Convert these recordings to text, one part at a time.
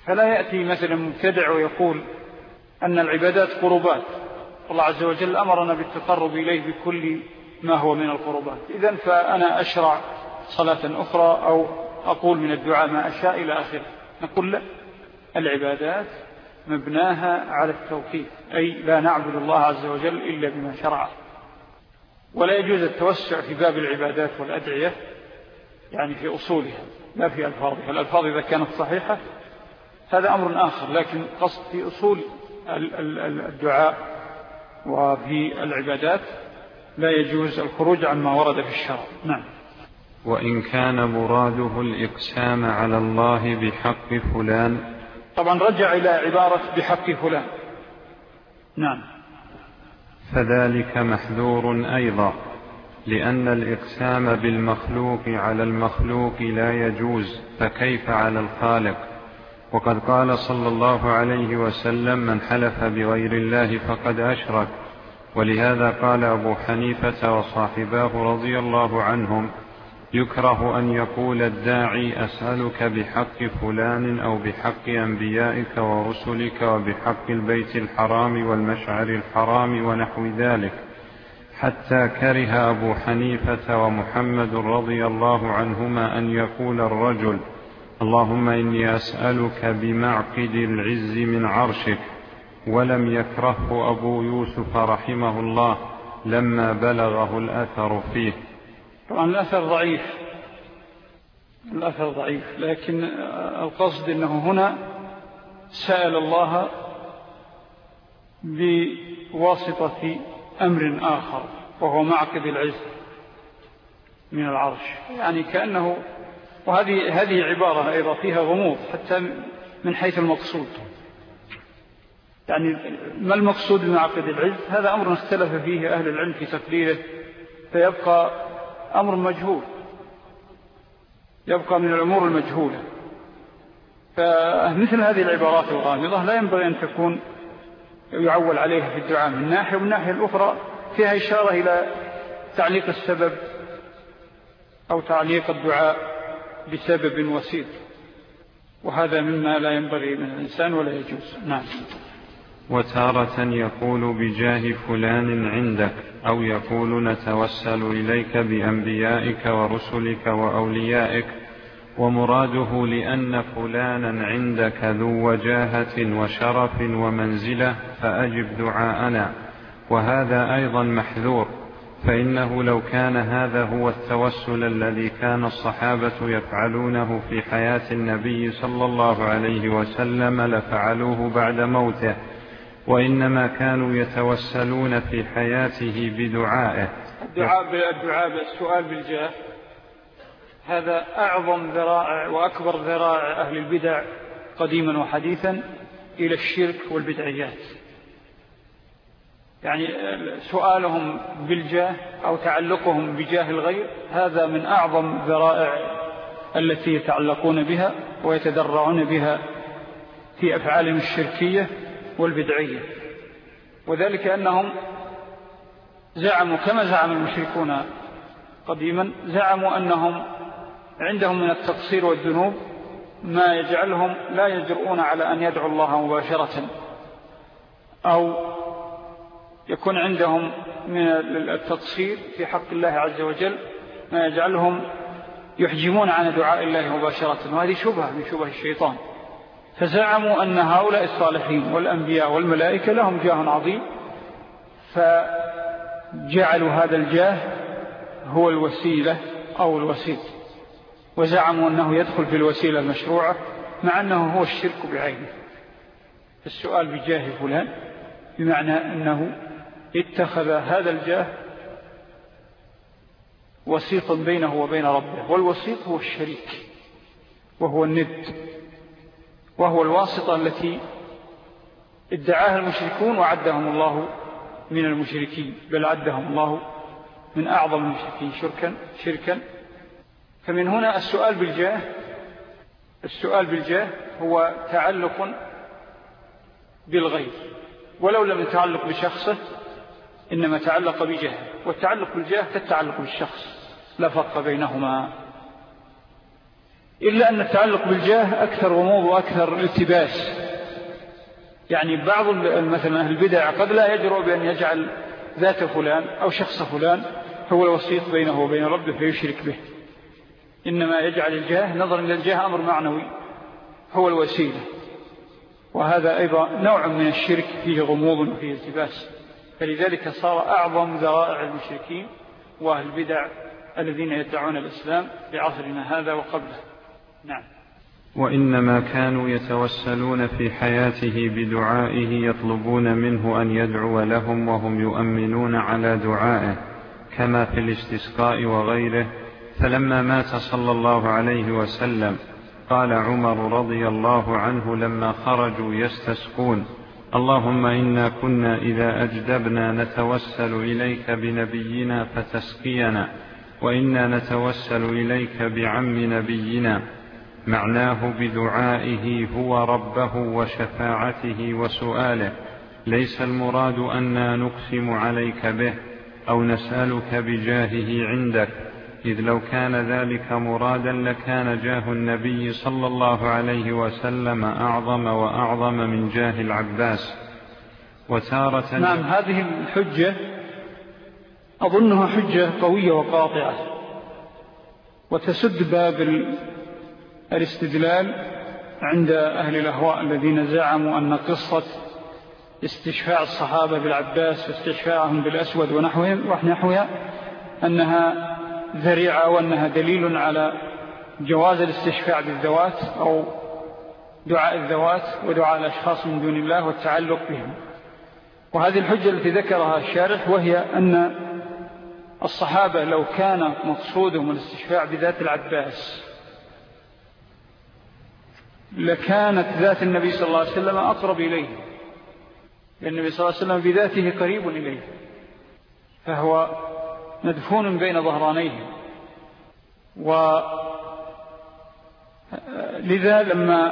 فلا يأتي مثلا مبتدع ويقول أن العبادات قربات، الله عز وجل أمرنا بالتقرب إليه بكل ما هو من القربات، إذن فأنا أشرع صلاة أخرى أو أقول من الدعاء ما أشاء إلى آخره. نقول لا، العبادات مبناها على التوقيف، أي لا نعبد الله عز وجل إلا بما شرع، ولا يجوز التوسع في باب العبادات والأدعية يعني في أصولها لا في ألفاظها. الألفاظ إذا كانت صحيحة هذا أمر آخر، لكن قصد في أصول الدعاء وفي العبادات لا يجوز الخروج عما ورد في الشرع. نعم. وإن كان مراده الإقسام على الله بحق فلان، طبعا رجع إلى عبارة بحق فلان. نعم. فذلك محذور أيضا، لأن الإقسام بالمخلوق على المخلوق لا يجوز، فكيف على الخالق؟ وقد قال صلى الله عليه وسلم: من حلف بغير الله فقد أشرك. ولهذا قال أبو حنيفة وصاحباه رضي الله عنهم: يكره أن يقول الداعي: أسألك بحق فلان أو بحق أنبيائك ورسلك وبحق البيت الحرام والمشعر الحرام ونحو ذلك، حتى كره أبو حنيفة ومحمد رضي الله عنهما أن يقول الرجل: اللهم إني أسألك بمعقد العز من عرشك. ولم يكرهه أبو يوسف رحمه الله لما بلغه الأثر فيه. طبعا الأثر ضعيف، لكن القصد أنه هنا سأل الله بواسطة أمر آخر وهو معقد العز من العرش، يعني كأنه، وهذه عبارة أيضا فيها غموض حتى من حيث المقصود، يعني ما المقصود بمعقد العز؟ هذا أمر اختلف فيه أهل العلم في تقديره، فيبقى أمر مجهول، يبقى من الأمور المجهولة. فمثل هذه العبارات الغامضة لا ينبغي أن تكون يعول عليها في الدعاء من ناحية، ومن ناحية الأخرى فيها إشارة إلى تعليق السبب أو تعليق الدعاء بسبب وسيط، وهذا مما لا ينبغي من الإنسان ولا يجوز. نعم. وتارة يقول بجاه فلان عندك، أو يقول نتوسل إليك بأنبيائك ورسلك وأوليائك، ومراده لأن فلانا عندك ذو وجاهة وشرف ومنزلة فأجب دعاءنا، وهذا أيضا محذور، فإنه لو كان هذا هو التوسل الذي كان الصحابة يفعلونه في حياة النبي صلى الله عليه وسلم لفعلوه بعد موته، وإنما كانوا يتوسلون في حياته بدعائه. الدعاء بالسؤال بالجاه هذا أعظم ذرائع وأكبر ذرائع أهل البدع قديما وحديثا إلى الشرك والبدعيات، يعني سؤالهم بالجاه أو تعلقهم بجاه الغير هذا من أعظم ذرائع التي يتعلقون بها ويتدرعون بها في أفعالهم الشركية والبدعية، وذلك أنهم زعموا كما زعم المشركون قديما، زعموا أنهم عندهم من التقصير والذنوب ما يجعلهم لا يجرؤون على أن يدعوا الله مباشرة، أو يكون عندهم من التقصير في حق الله عز وجل ما يجعلهم يحجمون عن دعاء الله مباشرة، وهذه شبهة من شبه الشيطان. فزعموا أن هؤلاء الصالحين والأنبياء والملائكة لهم جاه عظيم، فجعلوا هذا الجاه هو الوسيلة أو الوسيط، وزعموا أنه يدخل في الوسيلة المشروعة مع أنه هو الشرك بعينه. السؤال بجاه فلان بمعنى أنه اتخذ هذا الجاه وسيطا بينه وبين ربه، والوسيط هو الشريك وهو الند، وهو الواسطة التي ادعاها المشركون وعدهم الله من المشركين، بل عدهم الله من أعظم المشركين شركا. فمن هنا السؤال بالجاه هو تعلق بالغير، ولو لم يتعلق بشخصه إنما تعلق بجاه، والتعلق بالجاه كالتعلق بالشخص لا فرق بينهما. إلا أن التعلق بالجاه أكثر غموض وأكثر التباس. يعني بعض مثلا أهل البدع قد لا يجرؤ بأن يجعل ذات فلان أو شخص فلان هو الوسيط بينه وبين ربه فيشرك به، إنما يجعل الجاه نظرا إلى الجاه أمر معنوي هو الوسيلة، وهذا أيضا نوع من الشرك فيه غموض وفيه التباس. فلذلك صار أعظم ذرائع المشركين وأهل البدع الذين يدعون الإسلام في عصرنا هذا وقبله. نعم. وإنما كانوا يتوسلون في حياته بدعائه يطلبون منه أن يدعو لهم وهم يؤمنون على دعائه كما في الاستسقاء وغيره. فلما مات صلى الله عليه وسلم قال عمر رضي الله عنه لما خرجوا يستسقون: اللهم إنا كنا إذا أجدبنا نتوسل إليك بنبينا فتسقينا، وإنا نتوسل إليك بعم نبينا، معناه بدعائه هو ربه وشفاعته وسؤاله، ليس المراد أننا نقسم عليك به أو نسألك بجاهه عندك، إذ لو كان ذلك مرادا لكان جاه النبي صلى الله عليه وسلم أعظم وأعظم من جاه العباس. وتارة نعم، هذه الحجة أظنها حجة قوية وقاطعة، وتسد باب الاستدلال عند أهل الأهواء الذين زعموا أن قصة استشفاع الصحابة بالعباس واستشفاعهم بالأسود ونحوها أنها ذريعة وأنها دليل على جواز الاستشفاع بالذوات أو دعاء الذوات ودعاء الأشخاص من دون الله والتعلق بهم. وهذه الحجة التي ذكرها الشارح، وهي أن الصحابة لو كان مقصودهم الاستشفاع بذات العباس لكانت ذات النبي صلى الله عليه وسلم أقرب إليه، لأن النبي صلى الله عليه وسلم بذاته قريب إليه، فهو مدفون بين ظهرانيه. ولذا لما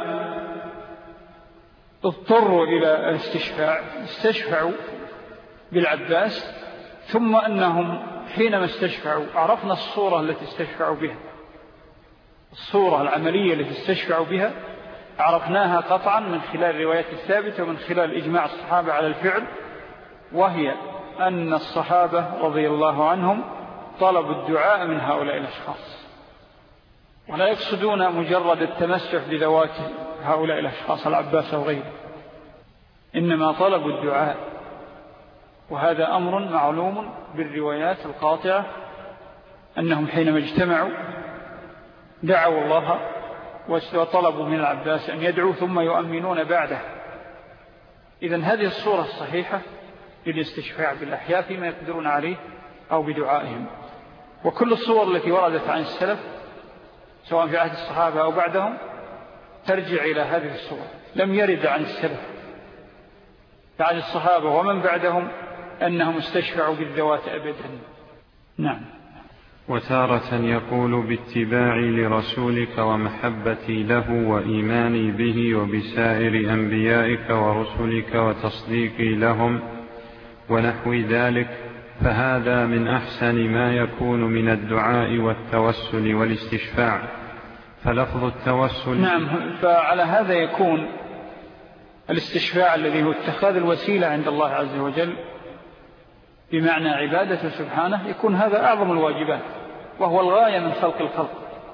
اضطروا إلى الاستشفاع استشفعوا بالعباس، ثم أنهم حينما استشفعوا عرفنا الصورة التي استشفعوا بها، الصورة العملية التي استشفعوا بها عرفناها قطعا من خلال الروايات الثابتة ومن خلال إجماع الصحابة على الفعل، وهي أن الصحابة رضي الله عنهم طلبوا الدعاء من هؤلاء الأشخاص، ولا يقصدون مجرد التمسح بذوات هؤلاء الأشخاص العباس وغيره، إنما طلبوا الدعاء. وهذا أمر معلوم بالروايات القاطعة أنهم حينما اجتمعوا دعوا الله وطلبوا من العباس أن يدعوا ثم يؤمنون بعده. إذن هذه الصورة الصحيحة للاستشفاع بالأحياء فيما يقدرون عليه أو بدعائهم. وكل الصور التي وردت عن السلف سواء في عهد الصحابة أو بعدهم ترجع إلى هذه الصورة، لم يرد عن السلف عن الصحابة ومن بعدهم أنهم استشفعوا بالذوات أبدا. نعم. وتارة يقول باتباعي لرسولك ومحبتي له وإيماني به وبسائر أنبيائك ورسلك وتصديقي لهم ونحو ذلك، فهذا من أحسن ما يكون من الدعاء والتوسل والاستشفاع. فلفظ التوسل نعم، فعلى هذا يكون الاستشفاع الذي هو اتخاذ الوسيلة عند الله عز وجل بمعنى عبادته سبحانه، يكون هذا أعظم الواجبات وهو الغاية من خلق الخلق.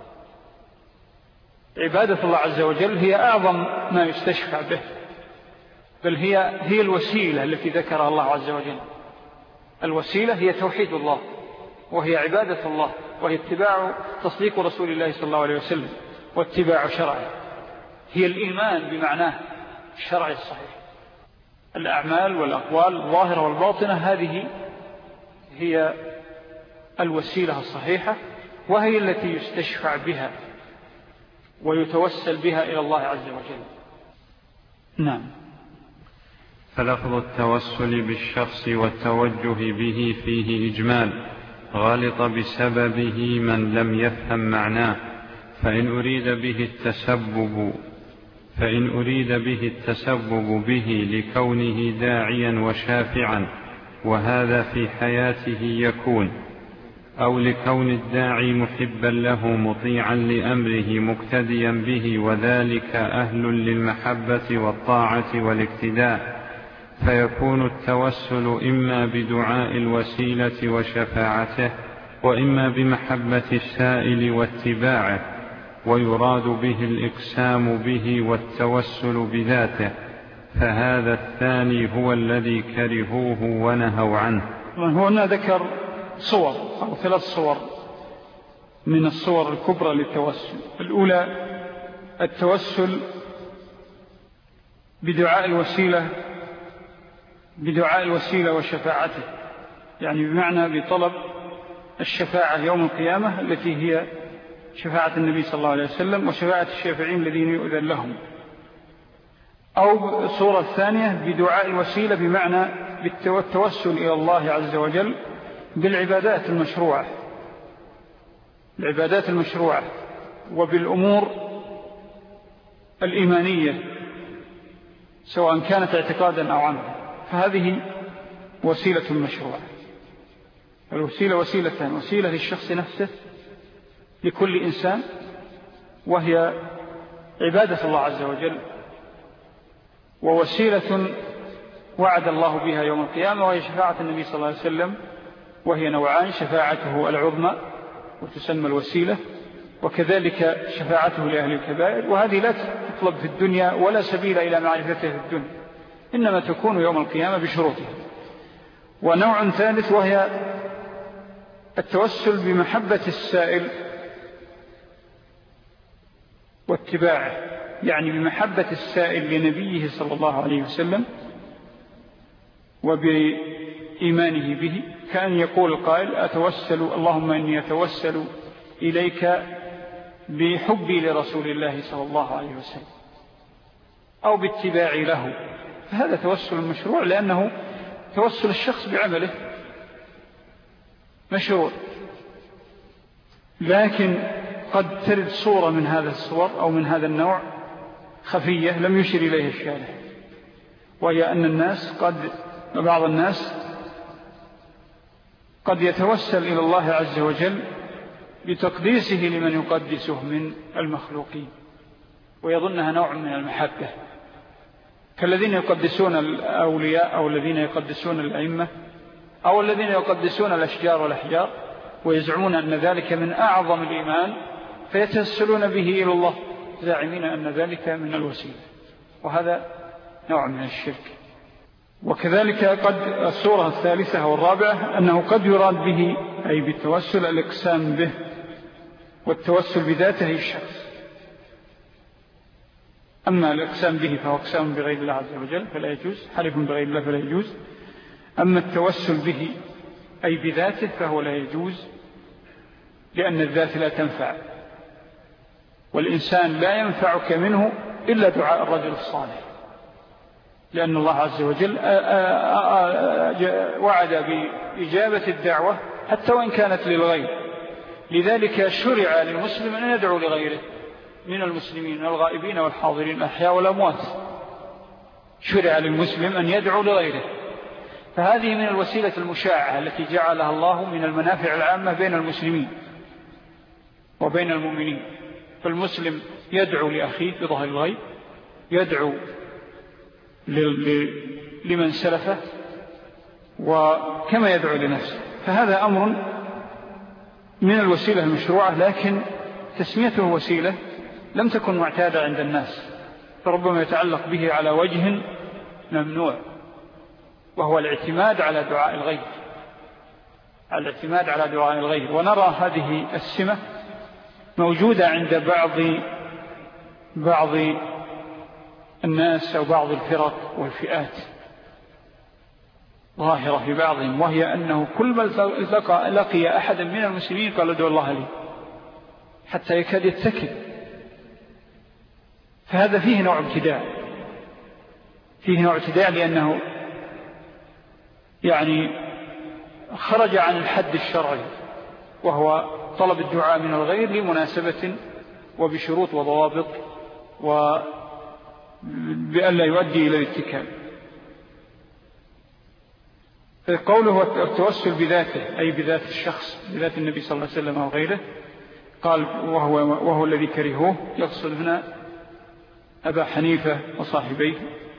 عبادة الله عز وجل هي أعظم ما يستشفع به، بل هي الوسيلة التي ذكرها الله عز وجل. الوسيلة هي توحيد الله وهي عبادة الله وهي اتباع تصديق رسول الله صلى الله عليه وسلم واتباع شرعه، هي الإيمان بمعناه الشرعي الصحيح. الأعمال والأقوال الظاهرة والباطنة هذه هي الوسيلة الصحيحة، وهي التي يستشفع بها ويتوسل بها إلى الله عز وجل. نعم. فلفظ التوسل بالشخص والتوجه به فيه إجمال غلط بسببه من لم يفهم معناه، فإن أريد به التسبب به لكونه داعيا وشافعا، وهذا في حياته يكون، أو لكون الداعي محبا له مطيعا لأمره مقتديا به، وذلك أهل للمحبة والطاعة والاقتداء، فيكون التوسل إما بدعاء الوسيلة وشفاعته، وإما بمحبة السائل واتباعه، ويراد به الإقسام به والتوسل بذاته، فهذا الثاني هو الذي كرهوه ونهوا عنه. هنا ذكر صور أو 3 صور من الصور الكبرى للتوسل. الأولى التوسل بدعاء الوسيلة وشفاعته، يعني بمعنى بطلب الشفاعة يوم القيامة التي هي شفاعة النبي صلى الله عليه وسلم وشفاعة الشافعين الذين يؤذن لهم. أو الصورة الثانية بدعاء الوسيلة بمعنى بالتوسل إلى الله عز وجل بالعبادات المشروعة وبالأمور الإيمانية سواء كانت اعتقادا أو عملا، فهذه وسيلة مشروعة. الوسيلة وسيلتان: وسيلة للشخص نفسه لكل إنسان وهي عبادة الله عز وجل، ووسيلة وعد الله بها يوم القيامة وهي شفاعة النبي صلى الله عليه وسلم، وهي نوعان: شفاعته العظمى وتسمى الوسيلة، وكذلك شفاعته لأهل الكبائر، وهذه لا تطلب في الدنيا ولا سبيل إلى معرفتها في الدنيا، إنما تكون يوم القيامة بشروطها. ونوع ثالث وهي التوسل بمحبة السائل واتباعه، يعني بمحبة السائل لنبيه صلى الله عليه وسلم وبإيمانه به، كان يقول القائل: اللهم إني أتوسل إليك بحبي لرسول الله صلى الله عليه وسلم، أو باتباعي له. فهذا توسل مشروع، لأنه توسل الشخص بعمله مشروع. لكن قد ترد صورة من هذا الصور أو من هذا النوع خفية لم يشر إليها الشارع، وهي أن بعض الناس قد يتوسل إلى الله عز وجل بتقديسه لمن يقدسه من المخلوقين، ويظنها نوع من المحبة، كالذين يقدسون الأولياء أو الذين يقدسون الأئمة أو الذين يقدسون الأشجار والأحجار، ويزعمون أن ذلك من أعظم الإيمان، فيتوسلون به إلى الله زاعمين أن ذلك من الوسيلة، وهذا نوع من الشرك. وكذلك الصورة الثالثة والرابعة أنه قد يراد به أي بالتوسل الإقسام به، والتوسل بذاته الشخص. أما الإقسام به فهو إقسام بغير الله عز وجل فلا يجوز، حلف بغير الله فلا يجوز. أما التوسل به أي بذاته فهو لا يجوز، لأن الذات لا تنفع، والإنسان لا ينفعك منه إلا دعاء الرجل الصالح، لأن الله عز وجل وعد بإجابة الدعوة حتى وإن كانت للغير. لذلك شرع للمسلم أن يدعو لغيره من المسلمين الغائبين والحاضرين الأحياء والأموات، شرع للمسلم أن يدعو لغيره. فهذه من الوسيلة المشاعة التي جعلها الله من المنافع العامة بين المسلمين وبين المؤمنين. فالمسلم يدعو لأخيه بظهر الغيب، يدعو لمن سلفه، وكما يدعو لنفسه. فهذا أمر من الوسيلة المشروعة، لكن تسميته وسيلة لم تكن معتادة عند الناس، فربما يتعلق به على وجه ممنوع، وهو الاعتماد على دعاء الغير. ونرى هذه السمة موجودة عند بعض الناس أو بعض الفرق والفئات، ظاهرة في بعضهم، وهي أنه كل من لقي أحدا من المسلمين قال ادعو الله لي، حتى يكاد يتكل. فهذا فيه نوع ابتداع، لأنه يعني خرج عن الحد الشرعي، وهو طلب الدعاء من الغير لمناسبة وبشروط وضوابط، وبأن لا يؤدي إلى الاتكال. قوله التوسل بذاته أي بذات الشخص، بذات النبي صلى الله عليه وسلم أو غيره، قال وهو الذي كرهوه، يقصد هنا أبا حنيفة وصاحبيه.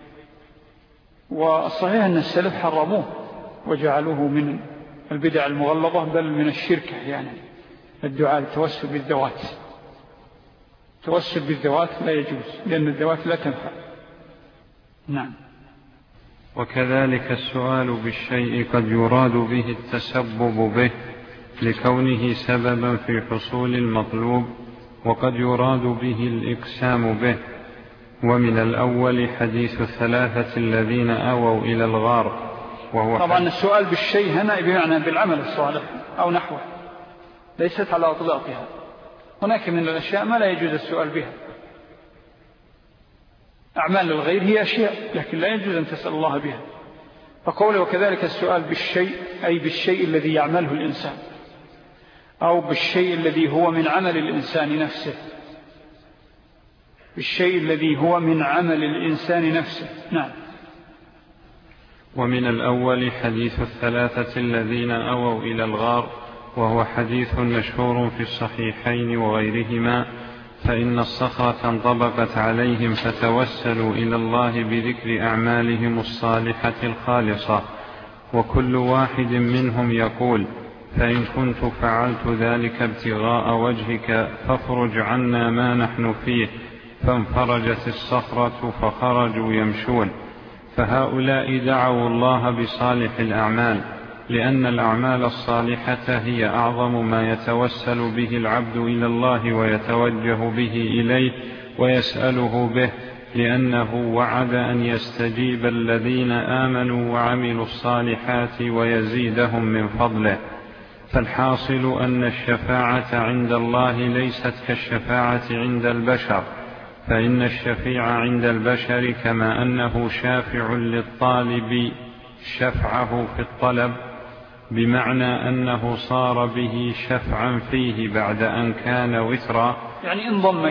والصحيح أن السلف حرموه وجعلوه من البدع المغلظة بل من الشركة، يعني الدعاء التوسل بالذوات. التوسل بالذوات لا يجوز لأن الذوات لا تنفع. نعم. وكذلك السؤال بالشيء قد يراد به التسبب به لكونه سببا في حصول المطلوب، وقد يراد به الإقسام به. ومن الأول حديث الثلاثة الذين آووا إلى الغار، وهو طبعا السؤال بالشيء هنا بمعنى بالعمل الصالح أو نحوه، ليست على أطلاقها. هناك من الأشياء ما لا يجوز السؤال بها، أعمال الغير هي أشياء لكن لا يجوز أن تسأل الله بها. فقوله وكذلك السؤال بالشيء أي بالشيء الذي يعمله الإنسان، أو بالشيء الذي هو من عمل الإنسان نفسه، بالشيء الذي هو من عمل الإنسان نفسه. نعم. ومن الأول حديث الثلاثة الذين أووا إلى الغار، وهو حديث مشهور في الصحيحين وغيرهما، فإن الصخرة انطبقت عليهم فتوسلوا إلى الله بذكر أعمالهم الصالحة الخالصة، وكل واحد منهم يقول: فإن كنت فعلت ذلك ابتغاء وجهك فافرج عنا ما نحن فيه، فانفرجت الصخرة فخرجوا يمشون. فهؤلاء دعوا الله بصالح الأعمال، لأن الأعمال الصالحة هي أعظم ما يتوسل به العبد إلى الله ويتوجه به إليه ويسأله به، لأنه وعد أن يستجيب الذين آمنوا وعملوا الصالحات ويزيدهم من فضله. فالحاصل أن الشفاعة عند الله ليست كالشفاعة عند البشر، فإن الشفيع عند البشر كما أنه شافع للطالب شفعه في الطلب، بمعنى أنه صار به شفعا فيه بعد أن كان وترا، يعني انضم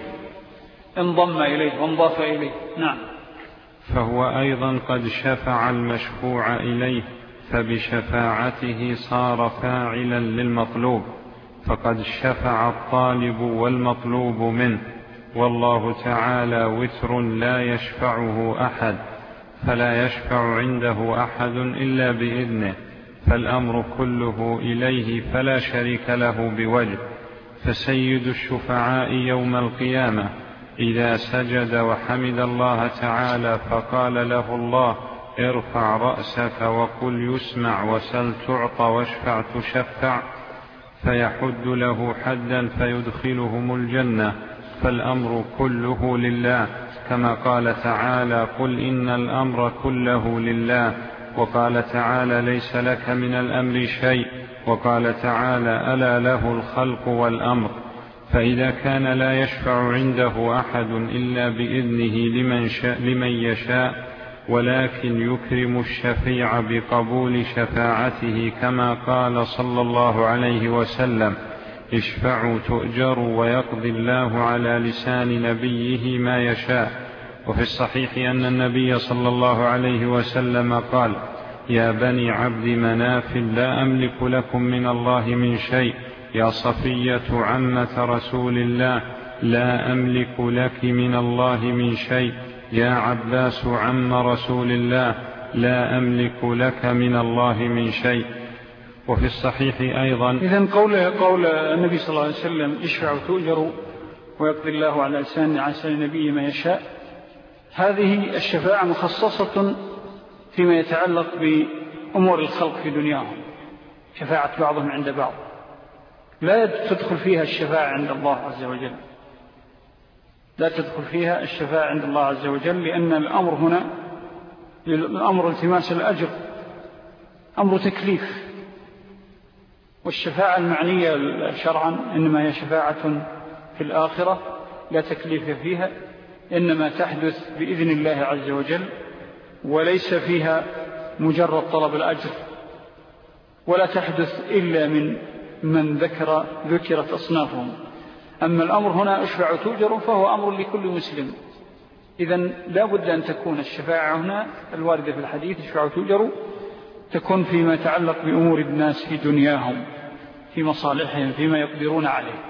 إليه وانضاف إليه. نعم. فهو أيضا قد شفع المشفوع إليه، فبشفاعته صار فاعلا للمطلوب، فقد شفع الطالب والمطلوب منه. والله تعالى وتر لا يشفعه أحد، فلا يشفع عنده أحد إلا بإذنه، فالأمر كله إليه فلا شريك له بوجه. فسيد الشفعاء يوم القيامة إذا سجد وحمد الله تعالى فقال له الله: ارفع رأسك وقل يسمع وسل تعطى واشفع تشفع، فيحد له حدا فيدخلهم الجنة، فالأمر كله لله، كما قال تعالى: قل إن الأمر كله لله. وقال تعالى: ليس لك من الأمر شيء. وقال تعالى: ألا له الخلق والأمر. فإذا كان لا يشفع عنده أحد إلا بإذنه لمن يشاء، ولكن يكرم الشفيع بقبول شفاعته، كما قال صلى الله عليه وسلم: اشفعوا تؤجروا ويقضي الله على لسان نبيه ما يشاء. وفي الصحيح أن النبي صلى الله عليه وسلم قال: يا بني عبد مناف لا أملك لكم من الله من شيء، يا صفية عمة رسول الله لا أملك لك من الله من شيء، يا عباس عم رسول الله لا أملك لك من الله من شيء. وفي الصحيح أيضا إذن قول النبي صلى الله عليه وسلم: اشفعوا تؤجروا ويقضي الله على لسان نبيه ما يشاء، هذه الشفاعة مخصصة فيما يتعلق بأمور الخلق في دنياهم، شفاعة بعضهم عند بعض، لا تدخل فيها الشفاعة عند الله عز وجل، لا تدخل فيها الشفاعة عند الله عز وجل، لأن الأمر هنا الأمر التماس الأجر، أمر تكليف. والشفاعة المعنية شرعا إنما هي شفاعة في الآخرة لا تكليف فيها، إنما تحدث بإذن الله عز وجل، وليس فيها مجرد طلب الأجر، ولا تحدث إلا من ذكرت أصنافهم. أما الأمر هنا اشفعوا تؤجروا فهو أمر لكل مسلم. إذن لا بد أن تكون الشفاعة هنا الواردة في الحديث اشفعوا تؤجروا تكون فيما يتعلق بأمور الناس في دنياهم، في مصالحهم، فيما يقدرون عليه.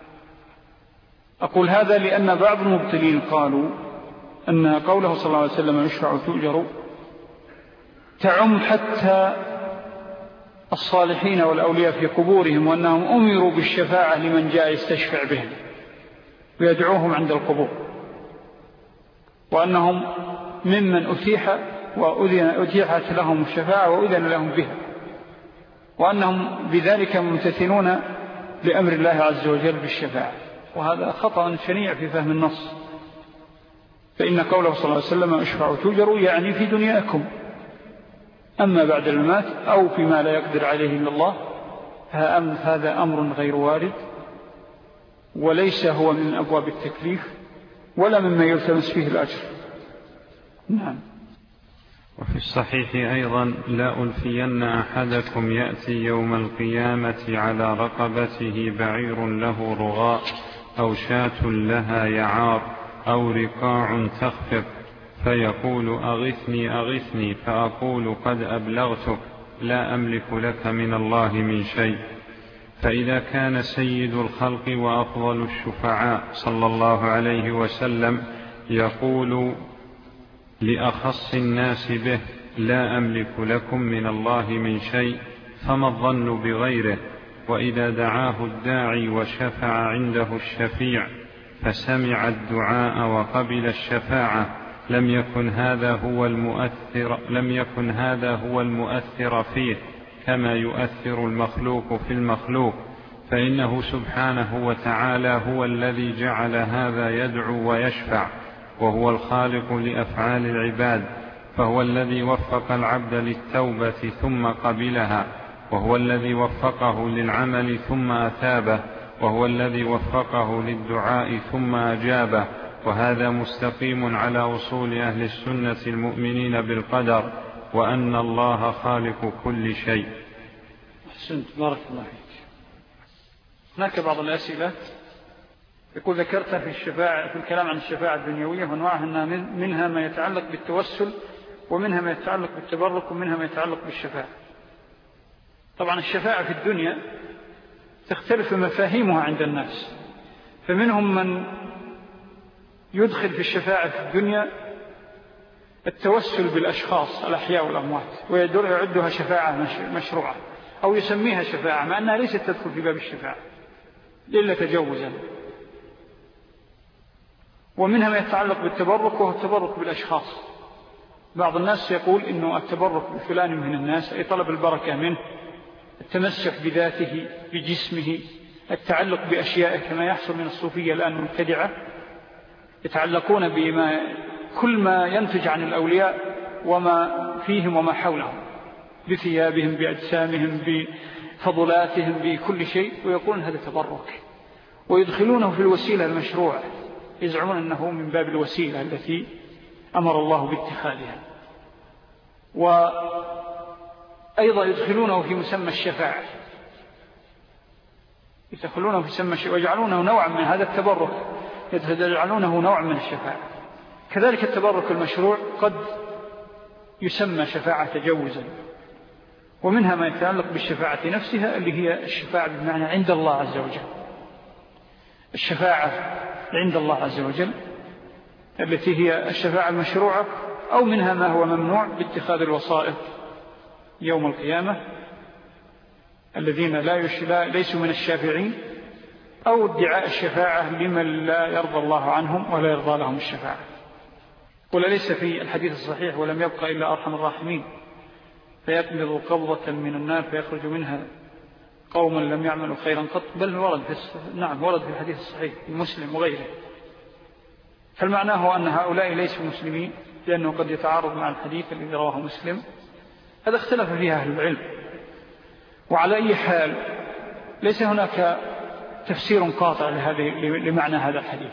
أقول هذا لأن بعض المبتلين قالوا أن قوله صلى الله عليه وسلم يشفع تؤجر تعم حتى الصالحين والأولياء في قبورهم، وأنهم أمروا بالشفاعة لمن جاء يستشفع بهم ويدعوهم عند القبور، وأنهم ممن أتيحت لهم الشفاعة وأذن لهم بها، وأنهم بذلك ممتثلون لأمر الله عز وجل بالشفاعة. وهذا خطأ شنيع في فهم النص، فإن قوله صلى الله عليه وسلم اشفعوا تؤجروا يعني في دنياكم، أما بعد الممات أو فيما لا يقدر عليه إلا الله هذا أمر غير وارد، وليس هو من أبواب التكليف ولا مما يلتمس فيه الأجر. نعم. وفي الصحيح أيضا: لا ألفين أحدكم يأتي يوم القيامة على رقبته بعير له رغاء أو شاة لها يعار أو رقاع تخفق، فيقول أغثني أغثني، فأقول قد أبلغتك، لا أملك لك من الله من شيء. فإذا كان سيد الخلق وأفضل الشفعاء صلى الله عليه وسلم يقول لأخص الناس به لا أملك لكم من الله من شيء، فما الظن بغيره؟ وإذا دعاه الداعي وشفع عنده الشفيع فسمع الدعاء وقبل الشفاعة لم يكن هذا هو المؤثر فيه كما يؤثر المخلوق في المخلوق، فإنه سبحانه وتعالى هو الذي جعل هذا يدعو ويشفع، وهو الخالق لأفعال العباد، فهو الذي وفق العبد للتوبة ثم قبلها، وهو الذي وفقه للعمل ثم أثابه، وهو الذي وفقه للدعاء ثم أجابه. وهذا مستقيم على وصول أهل السنة المؤمنين بالقدر، وأن الله خالق كل شيء. أحسنت، بارك الله فيك. هناك بعض الأسئلة يقول ذكرت في الكلام عن الشفاعة الدنيوية وأنواعها أنها منها ما يتعلق بالتوسل، ومنها ما يتعلق بالتبرك، ومنها ما يتعلق بالشفاعة. طبعا الشفاعة في الدنيا تختلف مفاهيمها عند الناس، فمنهم من يدخل في الشفاعة في الدنيا التوسل بالأشخاص الأحياء والأموات ويعدها شفاعة مشروعة أو يسميها شفاعة، مع أنها ليست تدخل في باب الشفاعة إلا تجوزا. ومنها ما يتعلق بالتبرك، وهو التبرك بالأشخاص. بعض الناس يقول إنه التبرك بفلان من الناس أي طلب البركة منه، التمسك بذاته بجسمه، التعلق بأشياء كما يحصل من الصوفية الآن مبتدعة يتعلقون بما كل ما ينتج عن الأولياء وما فيهم وما حولهم، بثيابهم، بأجسامهم، بفضلاتهم، بكل شيء، ويقولون هذا تبرك، ويدخلونه في الوسيلة المشروعة، يزعمون أنه من باب الوسيلة التي أمر الله باتخاذها. وأيضا يدخلونه في مسمى الشفاعة، يدخلونه في مسمى الشفاعة ويجعلونه نوعا من هذا التبرك، يجعلونه نوعا من الشفاعة. كذلك التبرك المشروع قد يسمى شفاعة تجوزا. ومنها ما يتعلق بالشفاعة نفسها اللي هي الشفاعة بمعنى عند الله عز وجل، الشفاعة عند الله عز وجل التي هي الشفاعة المشروعة، أو منها ما هو ممنوع باتخاذ الوسائط يوم القيامة الذين ليسوا من الشافعين، أو ادعاء الشفاعة لمن لا يرضى الله عنهم ولا يرضى لهم الشفاعة. وليس في الحديث الصحيح ولم يبقى إلا أرحم الراحمين فيقبض قبضة من النار فيخرج منها قوما لم يعملوا خيرا قط، بل ورد في الحديث الصحيح في مسلم وغيره. فالمعنى هو أن هؤلاء ليسوا مسلمين، لأنه قد يتعارض مع الحديث الذي رواه مسلم. هذا اختلف فيها أهل العلم. وعلى أي حال ليس هناك تفسير قاطع لمعنى هذا الحديث.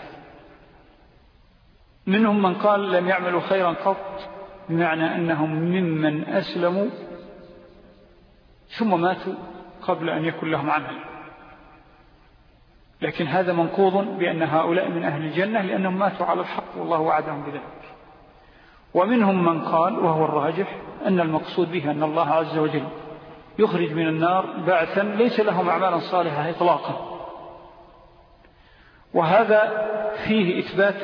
منهم من قال لم يعملوا خيرا قط بمعنى أنهم ممن أسلموا ثم ماتوا قبل أن يكن لهم عمل، لكن هذا منقوض بأن هؤلاء من أهل الجنة لأنهم ماتوا على الحق والله وعدهم بذلك. ومنهم من قال وهو الراجح أن المقصود بها أن الله عز وجل يخرج من النار بعثا ليس لهم أعمالا صالحة إطلاقا، وهذا فيه إثبات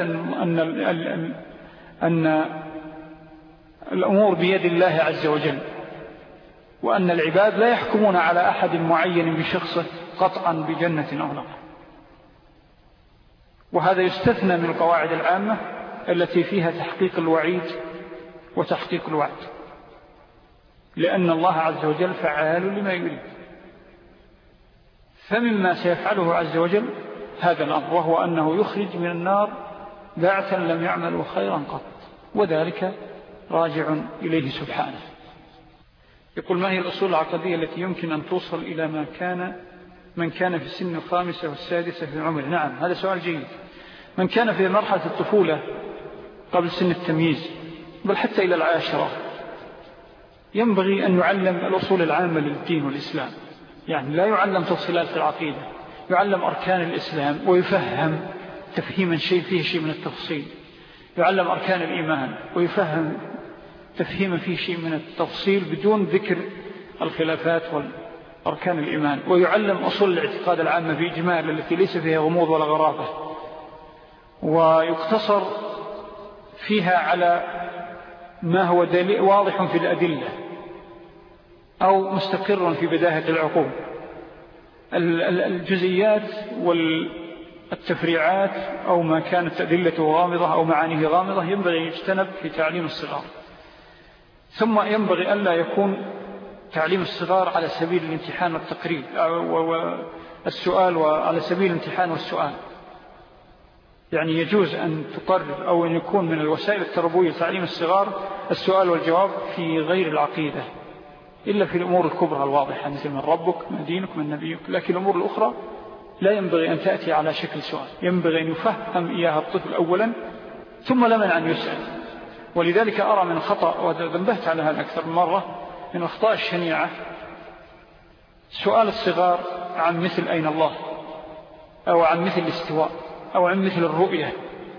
أن الأمور بيد الله عز وجل، وأن العباد لا يحكمون على أحد معين بشخصه قطعا بجنة أو نار. وهذا يستثنى من القواعد العامة التي فيها تحقيق الوعيد وتحقيق الوعد، لأن الله عز وجل فعال لما يريد. فمما سيفعله عز وجل هذا الأمر، وهو أنه يخرج من النار بعثا لم يعملوا خيرا قط، وذلك راجع إليه سبحانه. يقول: ما هي الأصول العقدية التي يمكن أن توصل إلى من كان في السن 5 و6 في عمره؟ نعم، هذا سؤال جيد. من كان في مرحلة الطفولة قبل سن التمييز بل حتى إلى 10 ينبغي أن يعلم الأصول العامة للدين والإسلام، يعني لا يعلم تفصيلات العقيدة، يعلم أركان الإسلام ويفهم تفهيما فيه شيء من التفصيل، يعلم أركان الإيمان ويفهم تفهيما فيه شيء من التفصيل بدون ذكر الخلافات والأركان الإيمان، ويعلم أصول الاعتقاد العامة بإجمال التي ليس فيها غموض ولا غرابة، ويقتصر فيها على ما هو دليل واضح في الأدلة أو مستقر في بداهة العقول. الجزئيات والتفريعات أو ما كانت أدلته غامضة أو معانيه غامضة ينبغي يجتنب في تعليم الصغار. ثم ينبغي ألا يكون تعليم الصغار على سبيل الامتحان والتقريب والسؤال، وعلى سبيل الامتحان والسؤال. يعني يجوز أن تقرر أو أن يكون من الوسائل التربوية تعليم الصغار السؤال والجواب في غير العقيدة، إلا في الأمور الكبرى الواضحة مثل من ربك من دينك من نبيك، لكن الأمور الأخرى لا ينبغي أن تأتي على شكل سؤال، ينبغي أن يفهم إياها الطفل أولا ثم لمن أن يسأل. ولذلك أرى من خطأ، وذنبهت على هذا أكثر من مرة، من أخطاء الشنيعة سؤال الصغار عن مثل أين الله، أو عن مثل الاستواء، أو عن مثل الرؤية.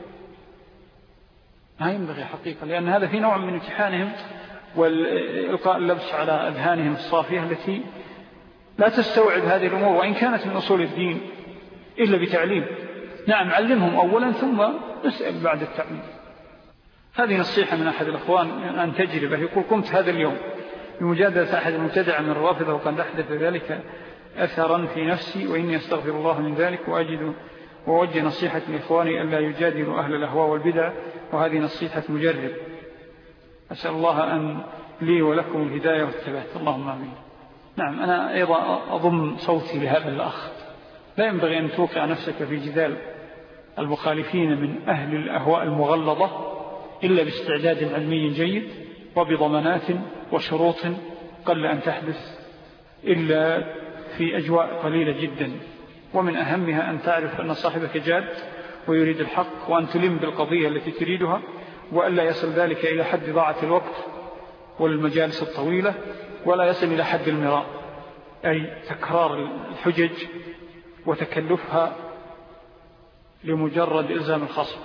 ما ينبغي حقيقة، لأن هذا في نوع من امتحانهم والإلقاء اللبس على أذهانهم الصافية التي لا تستوعب هذه الأمور، وإن كانت من أصول الدين إلا بتعليم. نعم، علمهم أولا ثم اسأل بعد التعليم. هذه نصيحة من أحد الأخوان عن تجربة، يقول: قمت هذا اليوم بمجادلة أحد المبتدع من الرافضة وقد أحدث ذلك أثرا في نفسي، وإني أستغفر الله من ذلك، ووجه نصيحة لإخواني ألا يجادلوا أهل الأهواء والبدع، وهذه نصيحة مجرب. أسأل الله أن لي ولكم الهداية والثبات، اللهم آمين. نعم، أنا أيضا أضم صوتي لهذا الأخ، لا ينبغي أن توقع نفسك في جدال المخالفين من أهل الأهواء المغلظة إلا باستعداد علمي جيد وبضمانات وشروط قل أن تحدث إلا في أجواء قليلة جدا، ومن أهمها أن تعرف أن صاحبك جاد ويريد الحق، وأن تلم بالقضية التي تريدها، وألا يصل ذلك إلى حد ضاعة الوقت والمجالس الطويلة، ولا يصل إلى حد المراء، أي تكرار الحجج وتكلفها لمجرد إلزام الخصم.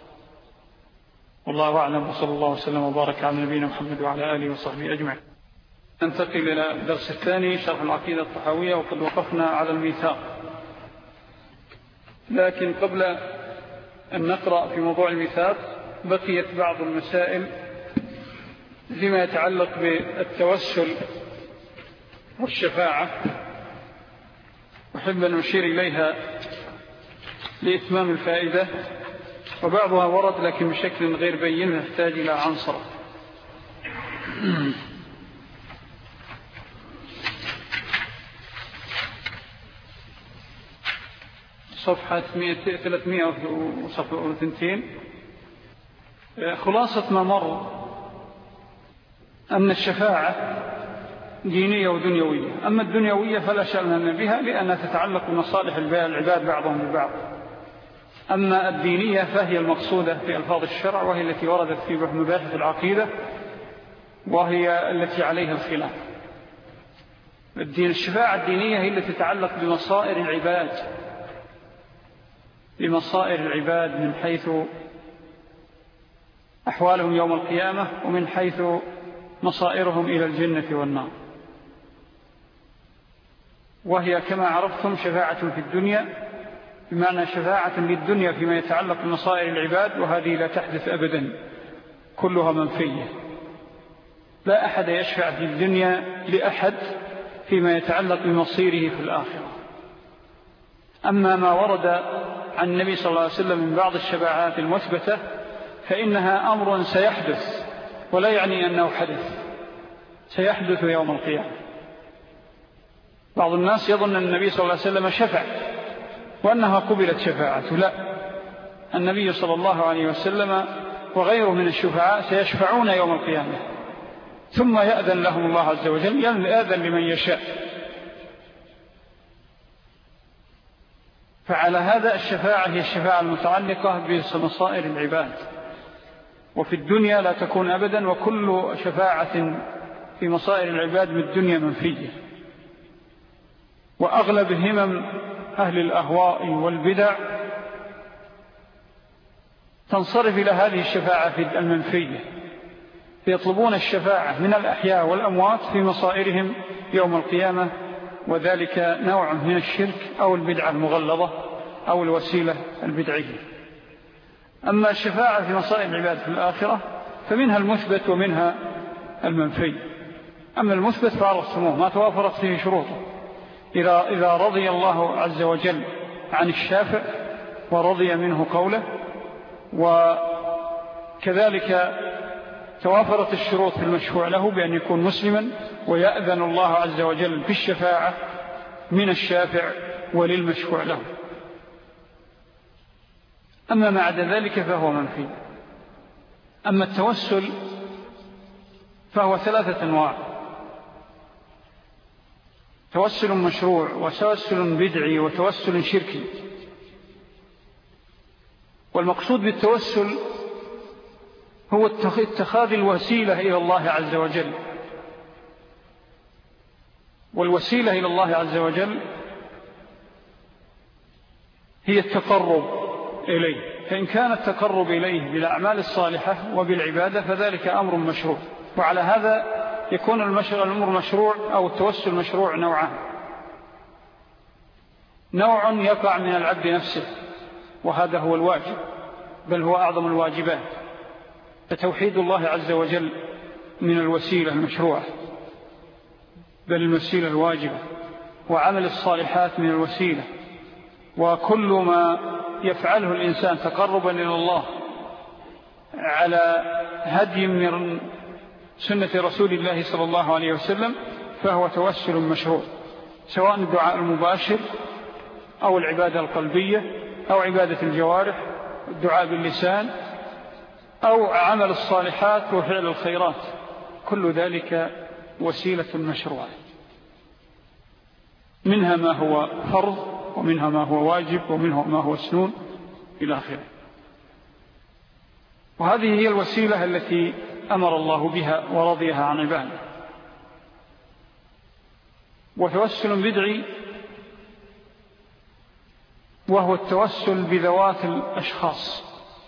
والله أعلم، وصلى الله وسلم وبارك على نبينا محمد وعلى آله وصحبه أجمعين. ننتقل إلى الدرس الثاني، شرح العقيدة الطحاوية، وقد وقفنا على الميثاق. لكن قبل أن نقرأ في موضوع الميثاق بقيت بعض المسائل فيما يتعلق بالتوسل والشفاعة، أحب أن أشير إليها لإتمام الفائدة، وبعضها ورد لكن بشكل غير بين يحتاج إلى عنصرة. صفحة 302. خلاصة ما مر أن الشفاعة دينية ودنيوية. أما الدنيوية فلا شأن بها لأنها تتعلق بمصالح العباد بعضهم ببعض. أما الدينية فهي المقصودة في ألفاظ الشرع، وهي التي وردت في مباحث العقيدة، وهي التي عليها الخلاف. الشفاعة الدينية هي التي تتعلق بمصائر العباد من حيث أحوالهم يوم القيامة ومن حيث مصائرهم إلى الجنة والنار. وهي كما عرفتم شفاعة في الدنيا، بمعنى شفاعة للدنيا فيما يتعلق بمصائر العباد، وهذه لا تحدث أبدا، كلها منفية. لا أحد يشفع في الدنيا لأحد فيما يتعلق بمصيره في الآخرة. أما ما ورد عن النبي صلى الله عليه وسلم من بعض الشفاعات المثبتة فإنها أمر سيحدث، ولا يعني أنه حدث، سيحدث يوم القيامة. بعض الناس يظن أن النبي صلى الله عليه وسلم شفع وأنها قبلت شفاعته، لا، النبي صلى الله عليه وسلم وغيره من الشفعاء سيشفعون يوم القيامة، ثم يأذن لهم الله عز وجل، يأذن لمن يشاء. فعلى هذا الشفاعة هي الشفاعة المتعلقة بمصائر العباد، وفي الدنيا لا تكون أبدا، وكل شفاعة في مصائر العباد من الدنيا منفية. وأغلب همم أهل الأهواء والبدع تنصرف إلى هذه الشفاعة المنفية، فيطلبون الشفاعة من الأحياء والأموات في مصائرهم يوم القيامة، وذلك نوع من الشرك أو البدعة المغلظة أو الوسيلة البدعية. أما الشفاعة في مصائر العباد في الآخرة فمنها المثبت ومنها المنفي. أما المثبت فعرفتموه ما توافرت فيه شروطه، إذا رضي الله عز وجل عن الشافع ورضي منه قوله، وكذلك توافرت الشروط في المشفوع له بأن يكون مسلما ويأذن الله عز وجل في الشفاعة من الشافع وللمشفوع له. أما ما عدا ذلك فهو منفي. أما التوسل فهو 3 أنواع: توسل مشروع، وتوسل بدعي، وتوسل شركي. والمقصود بالتوسل هو اتخاذ الوسيلة إلى الله عز وجل، والوسيلة إلى الله عز وجل هي التقرب إليه. فإن كان التقرب إليه بالأعمال الصالحة وبالعبادة فذلك أمر مشروع. وعلى هذا يكون الأمر مشروع أو التوسل مشروع نوعان: نوع يقع من العبد نفسه، وهذا هو الواجب، بل هو أعظم الواجبات، فتوحيد الله عز وجل من الوسيلة المشروعة بل الوسيلة الواجبة، وعمل الصالحات من الوسيلة. وكل ما يفعله الإنسان تقربا إلى الله على هدي من سنة رسول الله صلى الله عليه وسلم فهو توسل مشروع، سواء الدعاء المباشر أو العبادة القلبية أو عبادة الجوارح، الدعاء باللسان، أو عمل الصالحات وفعل الخيرات، كل ذلك وسيلة مشروعة، منها ما هو فرض ومنها ما هو واجب ومنها ما هو سنون إلى آخره. وهذه هي الوسيلة التي أمر الله بها ورضيها عن عباده. وتوسل بدعي وهو التوسل بذوات الأشخاص.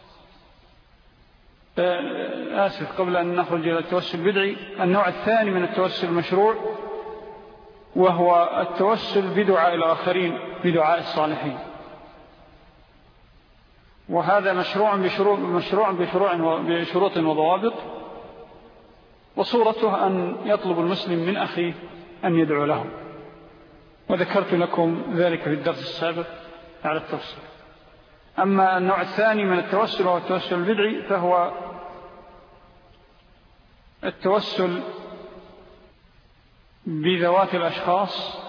آسف، قبل أن نخرج إلى التوسل البدعي، النوع الثاني من التوسل المشروع وهو التوسل بدعاء الآخرين بدعاء الصالحين. وهذا مشروع بشروط وضوابط، وصورته أن يطلب المسلم من أخيه أن يدعو له، وذكرت لكم ذلك في الدرس السابق على التفصيل. أما النوع الثاني من التوسل وهو التوسل البدعي فهو التوسل بذوات الأشخاص،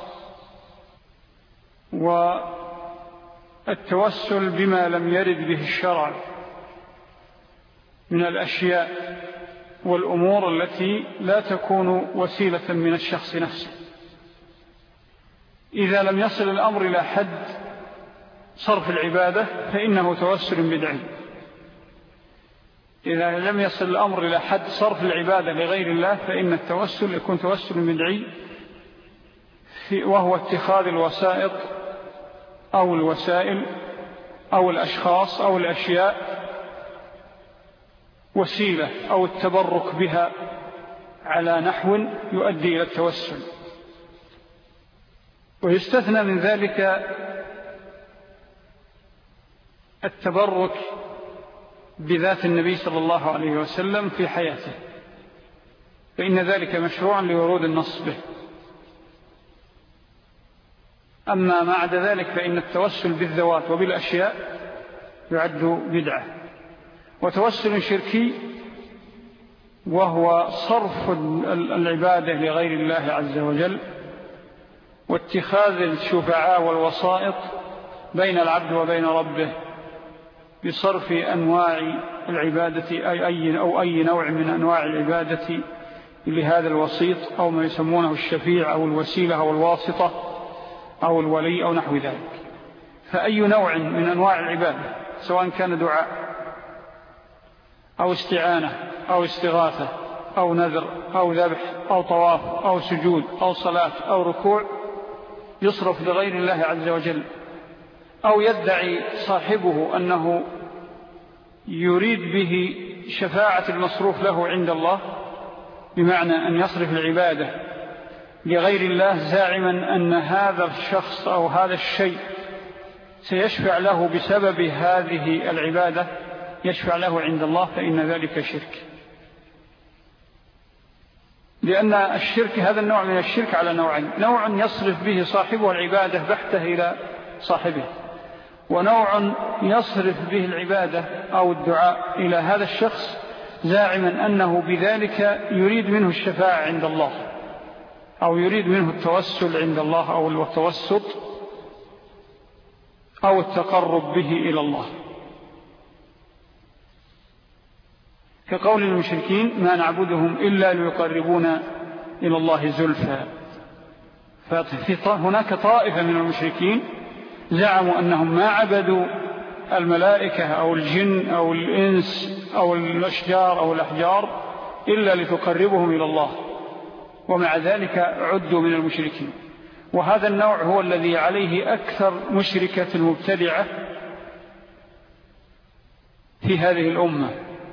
والتوسل بما لم يرد به الشرع من الأشياء والأمور التي لا تكون وسيلة من الشخص نفسه. إذا لم يصل الأمر إلى حد صرف العبادة فإنه توسل بدعي. إذا لم يصل الأمر إلى حد صرف العبادة لغير الله فإن التوسل يكون توسل بدعي، وهو اتخاذ الوسائط أو الوسائل أو الأشخاص أو الأشياء وسيلة أو التبرك بها على نحو يؤدي إلى التوسل. ويستثنى من ذلك التبرك بذات النبي صلى الله عليه وسلم في حياته، فإن ذلك مشروع لورود النص به. أما ما عدا ذلك فإن التوسل بالذوات وبالأشياء يعد بدعة. وتوسل شركي وهو صرف العبادة لغير الله عز وجل واتخاذ الشفعاء والوسائط بين العبد وبين ربه بصرف أنواع العبادة أي نوع من أنواع العبادة لهذا الوسيط أو ما يسمونه الشفيع أو الوسيلة أو الواسطة أو الولي أو نحو ذلك. فأي نوع من أنواع العبادة سواء كان دعاء أو استعانة أو استغاثة أو نذر أو ذبح أو طواف أو سجود أو صلاة أو ركوع يصرف لغير الله عز وجل، أو يدعي صاحبه أنه يريد به شفاعة المصروف له عند الله، بمعنى أن يصرف العبادة لغير الله زاعما أن هذا الشخص أو هذا الشيء سيشفع له بسبب هذه العبادة، يشفع له عند الله، فإن ذلك شرك. لأن الشرك هذا النوع من الشرك على نوعين: نوع يصرف به صاحبه العبادة بحته إلى صاحبه، ونوع يصرف به العبادة أو الدعاء إلى هذا الشخص زاعما أنه بذلك يريد منه الشفاعة عند الله أو يريد منه التوسل عند الله أو التوسط أو التقرب به إلى الله، كقول المشركين: ما نعبدهم إلا ليقربونا إلى الله زلفى. فهناك طائفة من المشركين زعموا أنهم ما عبدوا الملائكة أو الجن أو الإنس أو الأشجار أو الأحجار إلا لتقربهم إلى الله، ومع ذلك عدوا من المشركين. وهذا النوع هو الذي عليه أكثر مشركة المبتدعة في هذه الأمة،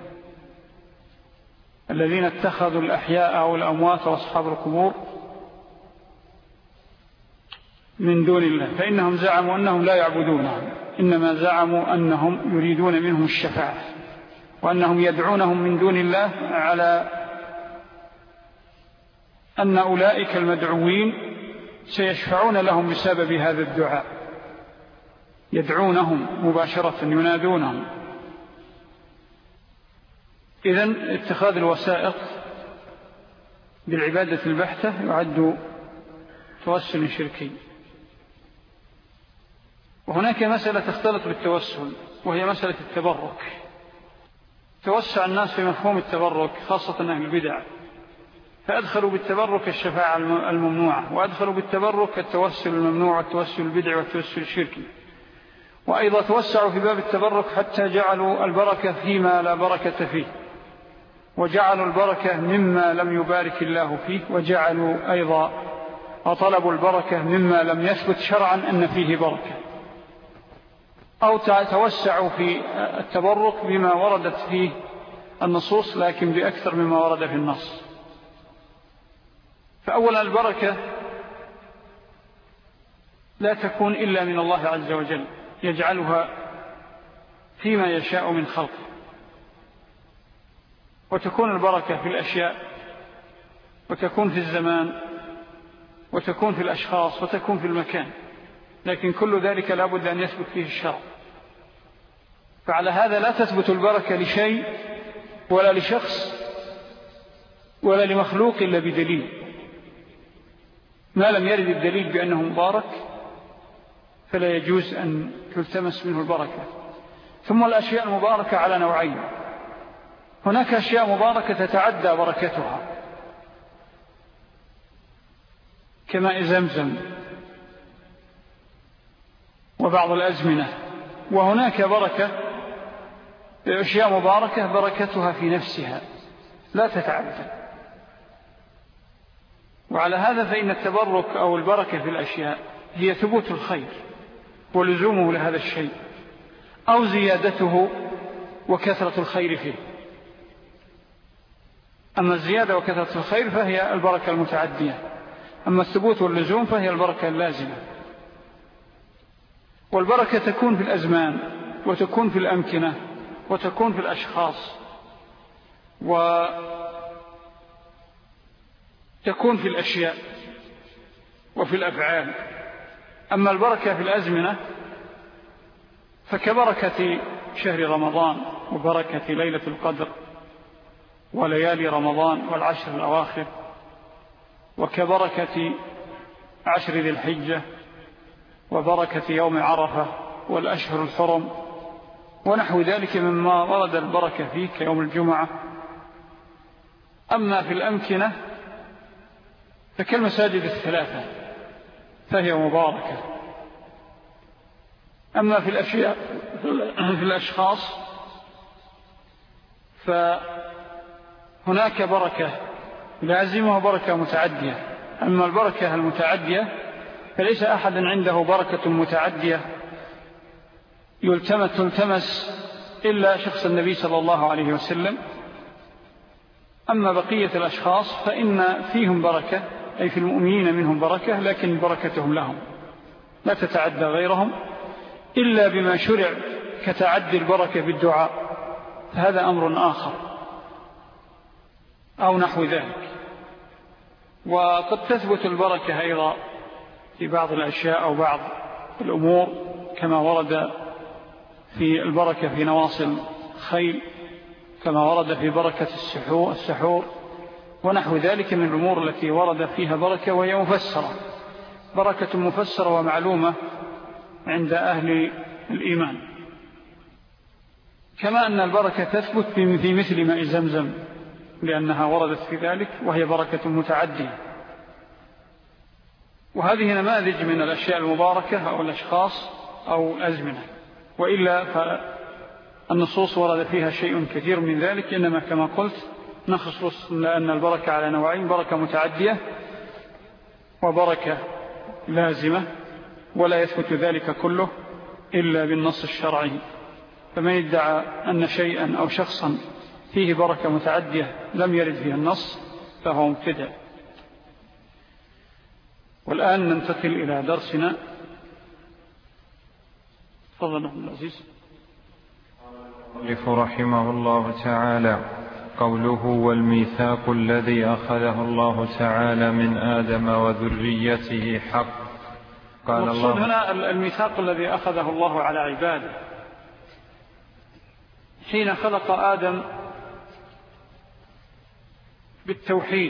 الذين اتخذوا الأحياء أو الأموات وأصحاب القبور من دون الله، فإنهم زعموا أنهم لا يعبدونهم، إنما زعموا أنهم يريدون منهم الشفاعة، وأنهم يدعونهم من دون الله على أن أولئك المدعوين سيشفعون لهم بسبب هذا الدعاء، يدعونهم مباشرة، ينادونهم. إذن اتخاذ الوسائط بالعبادة البحتة يعد توسل شركي. وهناك مسألة تختلط بالتوسل، وهي مسألة التبرك. توسع الناس في مفهوم التبرك، خاصة أهل البدع، فأدخلوا بالتبرك الشفاعة الممنوعة، وأدخلوا بالتبرك التوسل الممنوع والتوسل البدعي والتوسل الشركي. وأيضا توسعوا في باب التبرك حتى جعلوا البركة فيما لا بركة فيه، وجعلوا البركة مما لم يبارك الله فيه، وجعلوا أيضا وطلبوا البركة مما لم يثبت شرعا أن فيه بركة، أو توسعوا في التبرك بما وردت فيه النصوص لكن بأكثر مما ورد في النص. فأولا البركة لا تكون إلا من الله عز وجل، يجعلها فيما يشاء من خلقه، وتكون البركة في الأشياء، وتكون في الزمان، وتكون في الأشخاص، وتكون في المكان، لكن كل ذلك لا بد أن يثبت فيه الشرع. فعلى هذا لا تثبت البركة لشيء ولا لشخص ولا لمخلوق إلا بدليل. ما لم يرد الدليل بأنه مبارك فلا يجوز أن تلتمس منه البركة. ثم الأشياء المباركة على نوعين: هناك أشياء مباركة تتعدى بركتها كماء زمزم وبعض الأزمنة، وهناك بركة أشياء مباركة بركتها في نفسها لا تتعدى. وعلى هذا فإن التبرك أو البركة في الأشياء هي ثبوت الخير ولزومه لهذا الشيء، أو زيادته وكثرة الخير فيه. أما الزيادة وكثرة الخير فهي البركة المتعدية، أما الثبوت واللزوم فهي البركة اللازمة. والبركة تكون في الأزمان، وتكون في الأمكنة، وتكون في الأشخاص، وتكون في الأشياء وفي الأفعال. أما البركة في الأزمنة فكبركة شهر رمضان وبركة ليلة القدر وليالي رمضان والعشر الأواخر، وكبركة عشر ذي الحجة، وبركة يوم عرفة والأشهر الحرم، ونحو ذلك مما ورد البركة فيه كيوم الجمعة. أما في الأمكنة فكالمساجد الثلاثة فهي مباركة. أما في الأشياء في الأشخاص فهناك بركة لازمة وبركة متعدية. أما البركة المتعدية فليس أحد عنده بركة متعدية تلتمس إلا شخص النبي صلى الله عليه وسلم. أما بقية الأشخاص فإن فيهم بركة، أي في المؤمنين منهم بركة، لكن بركتهم لهم لا تتعدى غيرهم إلا بما شرع كتعدي البركة بالدعاء، فهذا أمر آخر أو نحو ذلك. وقد تثبت البركة أيضا في بعض الأشياء أو بعض الأمور، كما ورد في البركة في نواصل الخيل، كما ورد في بركة السحور ونحو ذلك من الأمور التي ورد فيها بركة وهي مفسرة، بركة مفسرة ومعلومة عند أهل الإيمان. كما أن البركة تثبت في مثل ماء زمزم لأنها وردت في ذلك، وهي بركة متعدية. وهذه نماذج من الأشياء المباركة أو الأشخاص أو الأزمنة، وإلا فالنصوص ورد فيها شيء كثير من ذلك، إنما كما قلت نخصص لأن البركة على نوعين: بركة متعدية وبركة لازمة، ولا يثبت ذلك كله إلا بالنص الشرعي. فمن ادعى أن شيئا أو شخصا فيه بركة متعدية لم يرد فيه النص فهو مبتدع. والآن ننتقل إلى درسنا. تفضل ابن العزيز. رحمه الله تعالى: قوله والميثاق الذي أخذه الله تعالى من آدم وذريته حق. قال الله هنا الميثاق الذي أخذه الله على عباده حين خلق آدم بالتوحيد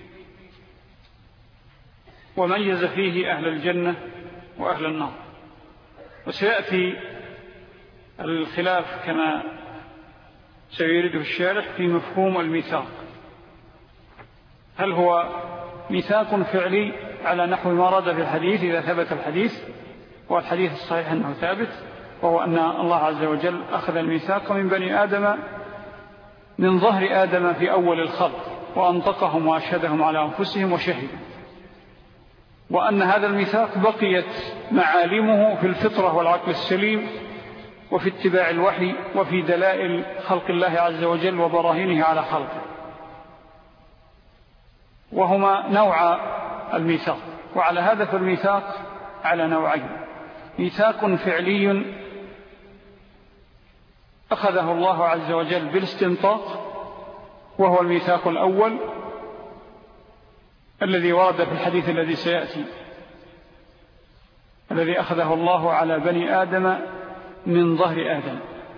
وميز فيه أهل الجنة وأهل النار. وسيأتي الخلاف كما سيريده الشارح في مفهوم الميثاق، هل هو ميثاق فعلي على نحو ما ورد في الحديث إذا ثبت الحديث، والحديث الصحيح أنه ثابت، وهو أن الله عز وجل أخذ الميثاق من بني آدم من ظهر آدم في أول الخلق وأنطقهم وأشهدهم على أنفسهم وشهدوا، وأن هذا الميثاق بقيت معالمه في الفطرة والعقل السليم وفي اتباع الوحي وفي دلائل خلق الله عز وجل وبراهينه على خلقه، وهما نوع الميثاق. وعلى هذا فالميثاق على نوعين: ميثاق فعلي أخذه الله عز وجل بالاستنطاق، وهو الميثاق الأول الذي ورد في الحديث الذي سيأتي، الذي أخذه الله على بني آدم من ظهر آدم.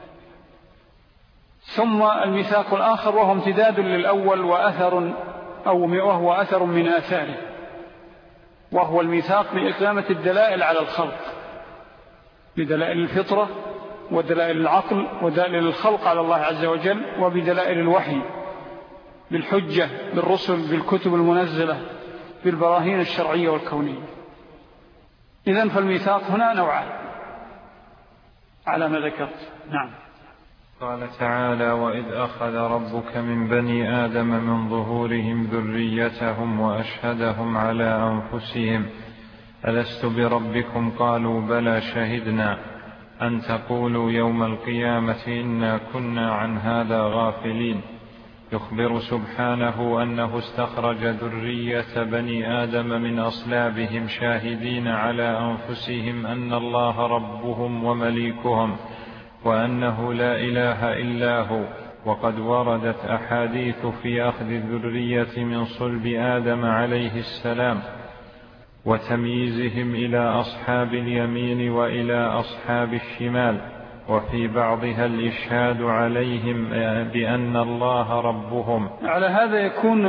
ثم الميثاق الآخر وهو امتداد للأول وهو أثر من آثاره، وهو الميثاق بإقامة الدلائل على الخلق، بدلائل الفطرة ودلائل العقل ودلائل الخلق على الله عز وجل، وبدلائل الوحي بالحجة بالرسل بالكتب المنزلة بالبراهين الشرعية والكونية. إذن فالميثاق هنا نوعان على ما ذكرت. نعم. قال تعالى: وإذ أخذ ربك من بني آدم من ظهورهم ذريتهم وأشهدهم على أنفسهم ألست بربكم قالوا بلى شهدنا أن تقولوا يوم القيامة إنا كنا عن هذا غافلين. يخبر سبحانه أنه استخرج ذرية بني آدم من أصلابهم شاهدين على أنفسهم أن الله ربهم ومليكهم وأنه لا إله إلا هو. وقد وردت أحاديث في أخذ الذرية من صلب آدم عليه السلام وتمييزهم إلى أصحاب اليمين وإلى أصحاب الشمال، وفي بعضها الإشهاد عليهم بأن الله ربهم. على هذا يكون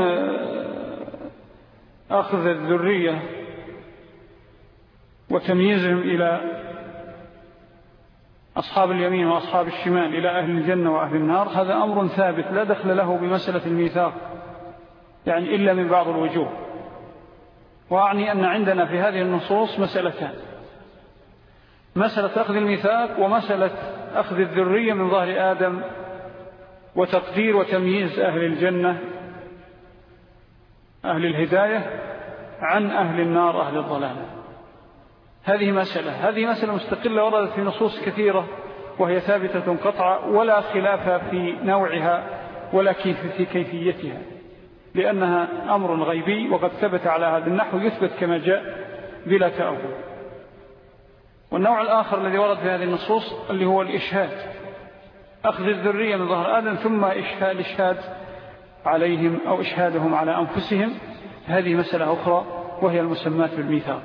أخذ الذرية وتمييزهم إلى أصحاب اليمين وأصحاب الشمال إلى أهل الجنة وأهل النار هذا أمر ثابت لا دخل له بمسألة الميثاق، يعني إلا من بعض الوجوه. وأعني أن عندنا في هذه النصوص مسألتان: مسألة أخذ الميثاق ومسألة أخذ الذرية من ظهر آدم وتقدير وتمييز أهل الجنة أهل الهداية عن أهل النار أهل الضلالة. هذه مسألة مستقلة وردت في نصوص كثيرة وهي ثابتة قطعا ولا خلاف في نوعها ولا في كيفيتها، لأنها أمر غيبي وقد ثبت على هذا النحو يثبت كما جاء بلا تأول. والنوع الآخر الذي ورد في هذه النصوص اللي هو الإشهاد، أخذ الذرية من ظهر آدم ثم الإشهاد عليهم أو إشهادهم على أنفسهم، هذه مسألة أخرى وهي المسمات بالميثاق،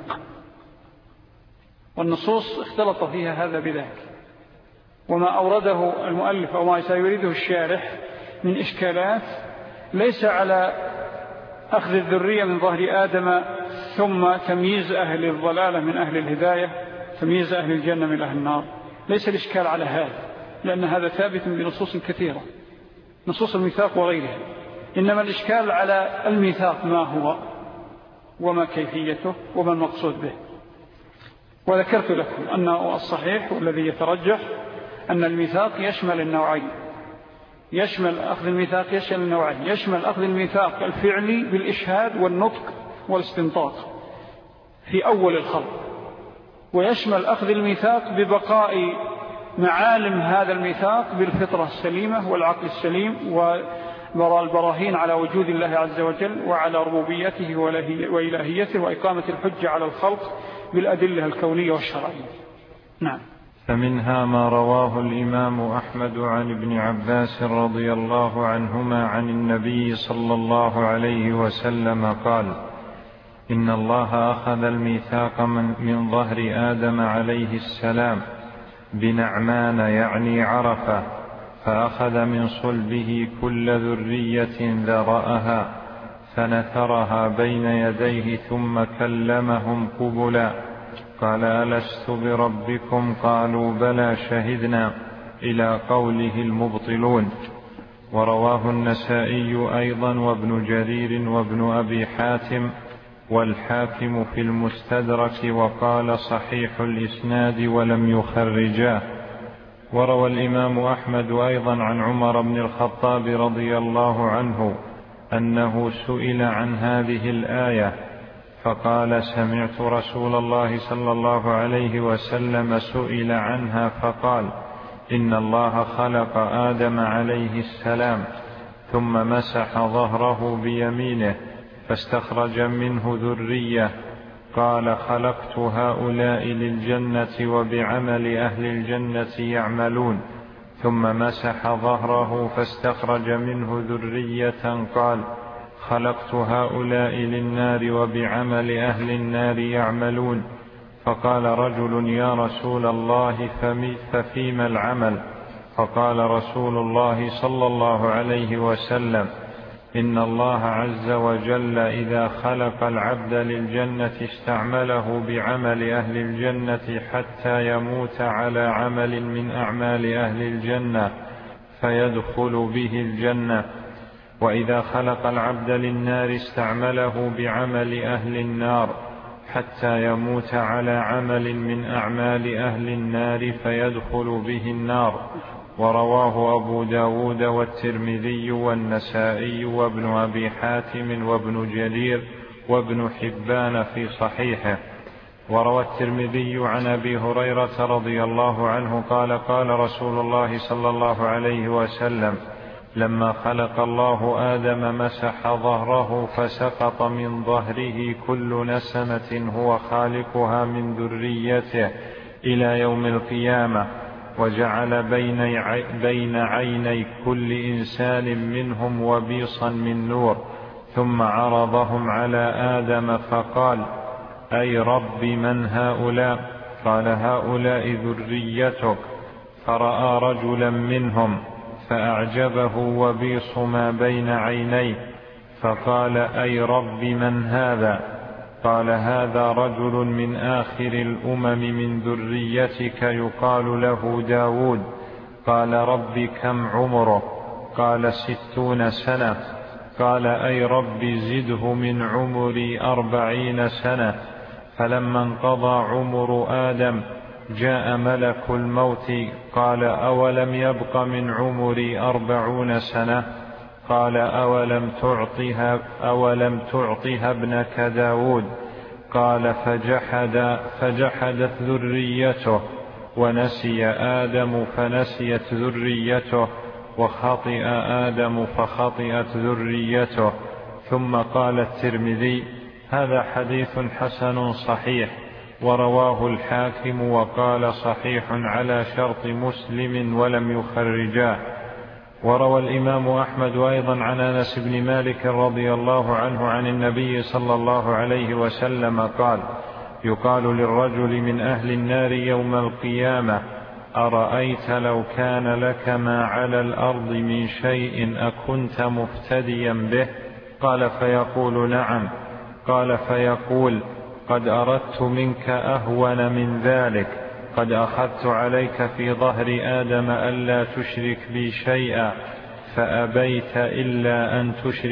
والنصوص اختلط فيها هذا بذاك. وما أورده المؤلف أو ما سيريده الشارح من إشكالات ليس على أخذ الذرية من ظهر آدم ثم تمييز أهل الضلالة من أهل الهداية، تمييز أهل الجنة من أهل النار، ليس الإشكال على هذا، لأن هذا ثابت بنصوص كثيرة، نصوص الميثاق وغيرها. إنما الإشكال على الميثاق ما هو وما كيفيته وما المقصود به. وذكرت لكم أنه الصحيح والذي يترجح أن الميثاق يشمل النوعين، يشمل أخذ الميثاق يشمل النوعين، يشمل أخذ الميثاق الفعلي بالإشهاد والنطق والاستنطاق في أول الخلق، ويشمل أخذ الميثاق ببقاء معالم هذا الميثاق بالفطرة السليمة والعقل السليم والبراهين على وجود الله عز وجل وعلى ربوبيته وإلهيته وإقامة الحجة على الخلق بالأدلة الكونية والشرعية. نعم. فمنها ما رواه الإمام أحمد عن ابن عباس رضي الله عنهما عن النبي صلى الله عليه وسلم قال: إن الله أخذ الميثاق من ظهر آدم عليه السلام بنعمان يعني عرفة، فأخذ من صلبه كل ذرية ذرأها فنثرها بين يديه ثم كلمهم قبلا، قال: ألست بربكم؟ قالوا: بلى شهدنا، إلى قوله المبطلون. ورواه النسائي أيضا وابن جرير وابن أبي حاتم والحاكم في المستدرك، وقال: صحيح الإسناد ولم يخرجاه. وروى الإمام أحمد أيضا عن عمر بن الخطاب رضي الله عنه أنه سئل عن هذه الآية فقال: سمعت رسول الله صلى الله عليه وسلم سئل عنها فقال: إن الله خلق آدم عليه السلام ثم مسح ظهره بيمينه فاستخرج منه ذرية، قال: خلقت هؤلاء للجنة وبعمل أهل الجنة يعملون، ثم مسح ظهره فاستخرج منه ذرية، قال: خلقت هؤلاء للنار وبعمل أهل النار يعملون. فقال رجل: يا رسول الله ففيما العمل؟ فقال رسول الله صلى الله عليه وسلم: إن الله عز وجل إذا خلق العبد للجنة استعمله بعمل أهل الجنة حتى يموت على عمل من أعمال أهل الجنة فيدخل به الجنة، وإذا خلق العبد للنار استعمله بعمل أهل النار حتى يموت على عمل من أعمال أهل النار فيدخل به النار. ورواه أبو داود والترمذي والنسائي وابن أبي حاتم وابن جرير وابن حبان في صحيحه. وروى الترمذي عن أبي هريرة رضي الله عنه قال: قال رسول الله صلى الله عليه وسلم: لما خلق الله آدم مسح ظهره فسقط من ظهره كل نسمة هو خالقها من ذريته إلى يوم القيامة، وجعل بين عيني كل إنسان منهم وبيصا من نور، ثم عرضهم على آدم فقال: أي رب من هؤلاء؟ قال: هؤلاء ذريتك. فرأى رجلا منهم فأعجبه وبيص ما بين عينيه، فقال: أي رب من هذا؟ قال: هذا رجل من آخر الأمم من ذريتك يقال له داود. قال: رب كم عمره؟ قال: 60 سنة. قال: أي رب زده من عمري 40 سنة. فلما انقضى عمر آدم جاء ملك الموت قال: أولم يبق من عمري 40 سنة؟ قال: أولم تعطها ابنك داود؟ قال: فجحدت ذريته، ونسي آدم فنسيت ذريته، وخطئ آدم فخطئت ذريته. ثم قال الترمذي: هذا حديث حسن صحيح، ورواه الحاكم وقال صحيح على شرط مسلم ولم يخرجاه. وروى الإمام أحمد أيضا عن أنس بن مالك رضي الله عنه عن النبي صلى الله عليه وسلم قال: يقال للرجل من أهل النار يوم القيامة: أرأيت لو كان لك ما على الأرض من شيء أكنت مفتديا به؟ قال: فيقول: نعم. قال: فيقول: قد أردت منك أهون من ذلك، قد أخذت عليك في ظهر آدم ألا تشرك بي شيئا، فأبيت إلا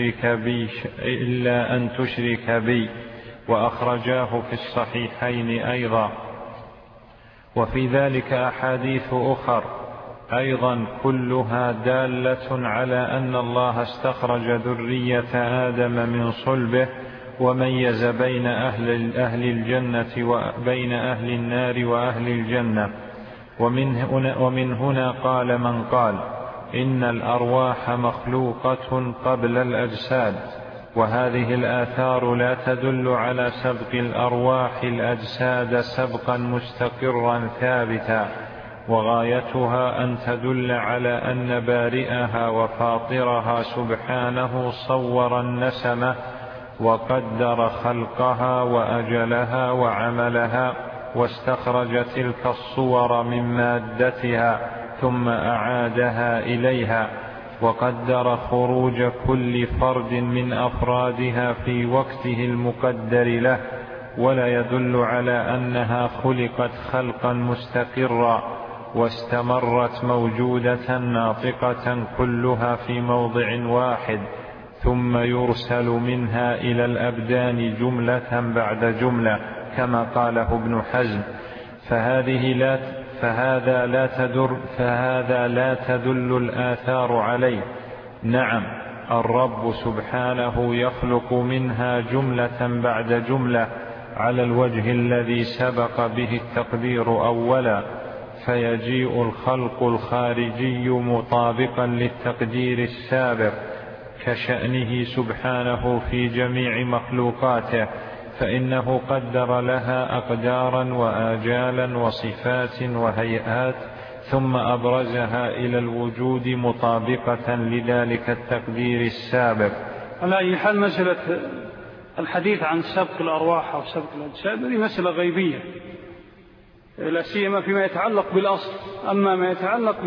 أن تشرك بي. وأخرجاه في الصحيحين أيضا. وفي ذلك أحاديث أخر أيضا كلها دالة على أن الله استخرج ذرية آدم من صلبه، وميز بين أهل الجنة وبين أهل النار وأهل الجنة. ومن هنا قال من قال: إن الأرواح مخلوقة قبل الأجساد. وهذه الآثار لا تدل على سبق الأرواح الأجساد سبقا مستقرا ثابتا، وغايتها أن تدل على أن بارئها وفاطرها سبحانه صور النسمة وقدر خلقها وأجلها وعملها، واستخرج تلك الصور من مادتها ثم أعادها إليها، وقدر خروج كل فرد من أفرادها في وقته المقدر له. ولا يدل على أنها خلقت خلقا مستقرا واستمرت موجودة ناطقة كلها في موضع واحد، ثم يرسل منها إلى الأبدان جملة بعد جملة كما قاله ابن حزم. فهذا لا تدل الآثار عليه. نعم، الرب سبحانه يخلق منها جملة بعد جملة على الوجه الذي سبق به التقدير أولا، فيجيء الخلق الخارجي مطابقا للتقدير السابق كشأنه سبحانه في جميع مخلوقاته، فإنه قدر لها أقدارا وآجالا وصفات وهيئات، ثم أبرزها إلى الوجود مطابقة لذلك التقدير السابق. على أي حال مسألة الحديث عن سبق الأرواح أو سبق الأجساد هذه مسألة غيبية، لا سيما فيما يتعلق بالأصل. أما ما يتعلق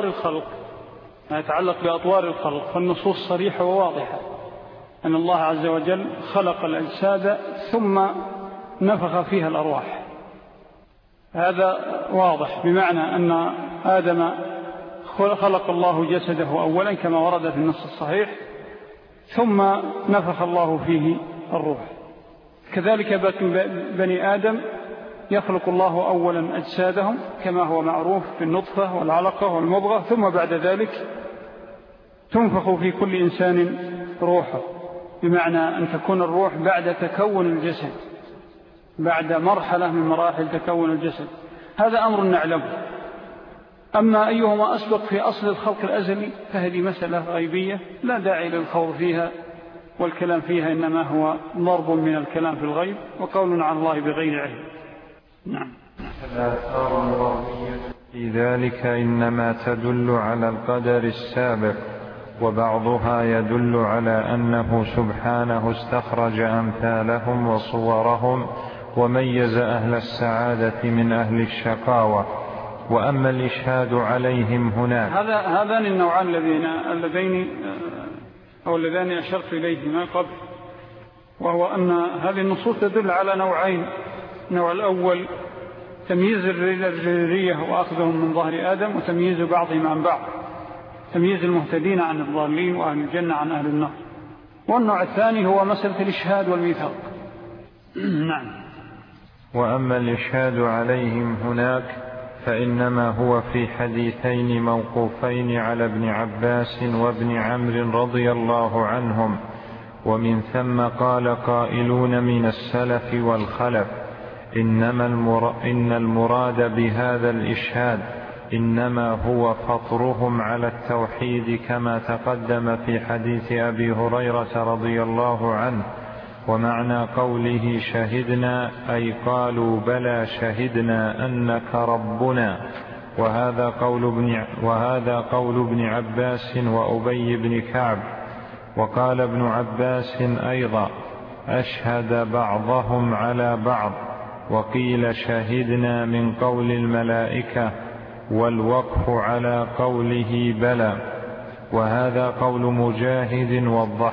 بأطوار الخلق فالنصوص صريحة وواضحة أن الله عز وجل خلق الأجساد ثم نفخ فيها الأرواح. هذا واضح، بمعنى أن آدم خلق الله جسده أولا كما ورد في النص الصحيح، ثم نفخ الله فيه الروح. كذلك بني آدم يخلق الله أولا أجسادهم كما هو معروف في النطفة والعلقة والمضغة، ثم بعد ذلك تنفخ في كل إنسان روحه، بمعنى أن تكون الروح بعد تكون الجسد، بعد مرحلة من مراحل تكون الجسد. هذا أمر نعلمه. أما أيهما أسبق في أصل الخلق الأزلي فهذه مسألة غيبية لا داعي للخوض فيها، والكلام فيها إنما هو ضرب من الكلام في الغيب وقول عن الله بغير علم. نعم. الآثار الغربية في ذلك إنما تدل على القدر السابق، وبعضها يدل على أنه سبحانه استخرج أمثالهم وصورهم وميز أهل السعادة من أهل الشقاوة. وأما الإشهاد عليهم هناك، هذان النوعان اللذان أشرت إليهما قبل، وهو أن هذه النصوص تدل على نوعين. النوع الأول تمييز الذرية وأخذهم من ظهر آدم، وتمييز بعضهم عن بعض، تمييز المهتدين عن الضالين وأهل الجنة عن أهل النار. والنوع الثاني هو مسألة الإشهاد والميثاق. نعم. وأما الإشهاد عليهم هناك فإنما هو في حديثين موقوفين على ابن عباس وابن عمرو رضي الله عنهم، ومن ثم قال قائلون من السلف والخلف إن المراد بهذا الإشهاد إنما هو فطرهم على التوحيد كما تقدم في حديث أبي هريرة رضي الله عنه. ومعنى قوله شهدنا أي قالوا بلى شهدنا أنك ربنا، وهذا قول ابن عباس وأبي بن كعب. وقال ابن عباس أيضا أشهد بعضهم على بعض، وقيل شهدنا من قول الملائكة، والوقف على قوله بلى. وهذا قول مجاهد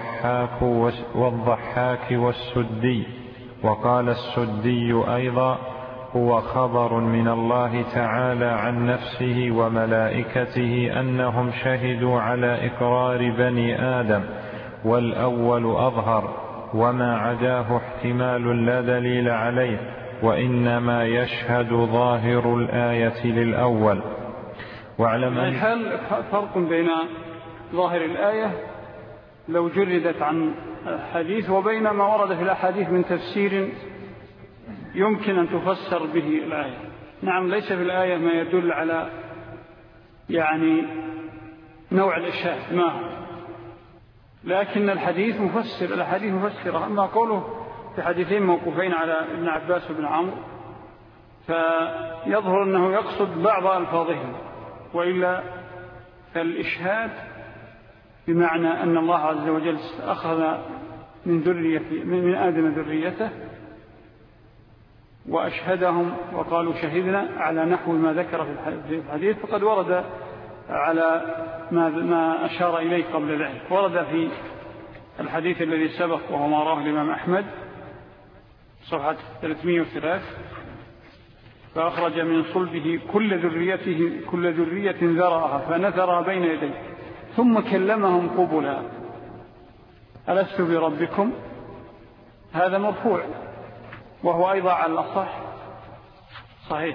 والضحاك والسدي. وقال السدي أيضا هو خبر من الله تعالى عن نفسه وملائكته أنهم شهدوا على إقرار بني آدم، والأول أظهر، وما عداه احتمال لا دليل عليه، وإنما يشهد ظاهر الآية للأول. واعلم أن هل فرق بين ظاهر الآية لو جردت عن حديث وبين ما ورد في الأحاديث من تفسير يمكن أن تفسر به الآية؟ نعم، ليس في الآية ما يدل على نوع الإشهاد ما هو، لكن الحديث مفسر، الحديث مفسرة. أما قوله في حديثين موقوفين على ابن عباس وابن عمرو فيظهر أنه يقصد بعض ألفاظهم، وإلا فالإشهاد بمعنى أن الله عز وجل أخذ من آدم ذريته وأشهدهم وقالوا شهدنا على نحو ما ذكر في الحديث، فقد ورد على ما أشار إليه قبل ذلك. ورد في الحديث الذي سبق وهو ما راه الإمام أحمد صفحة 303 فأخرج من صلبه كل ذرية ذرعها فنثرها بين يديه ثم كلمهم قبلا ألست بربكم. هذا مرفوع، وهو أيضا على الأصح صحيح.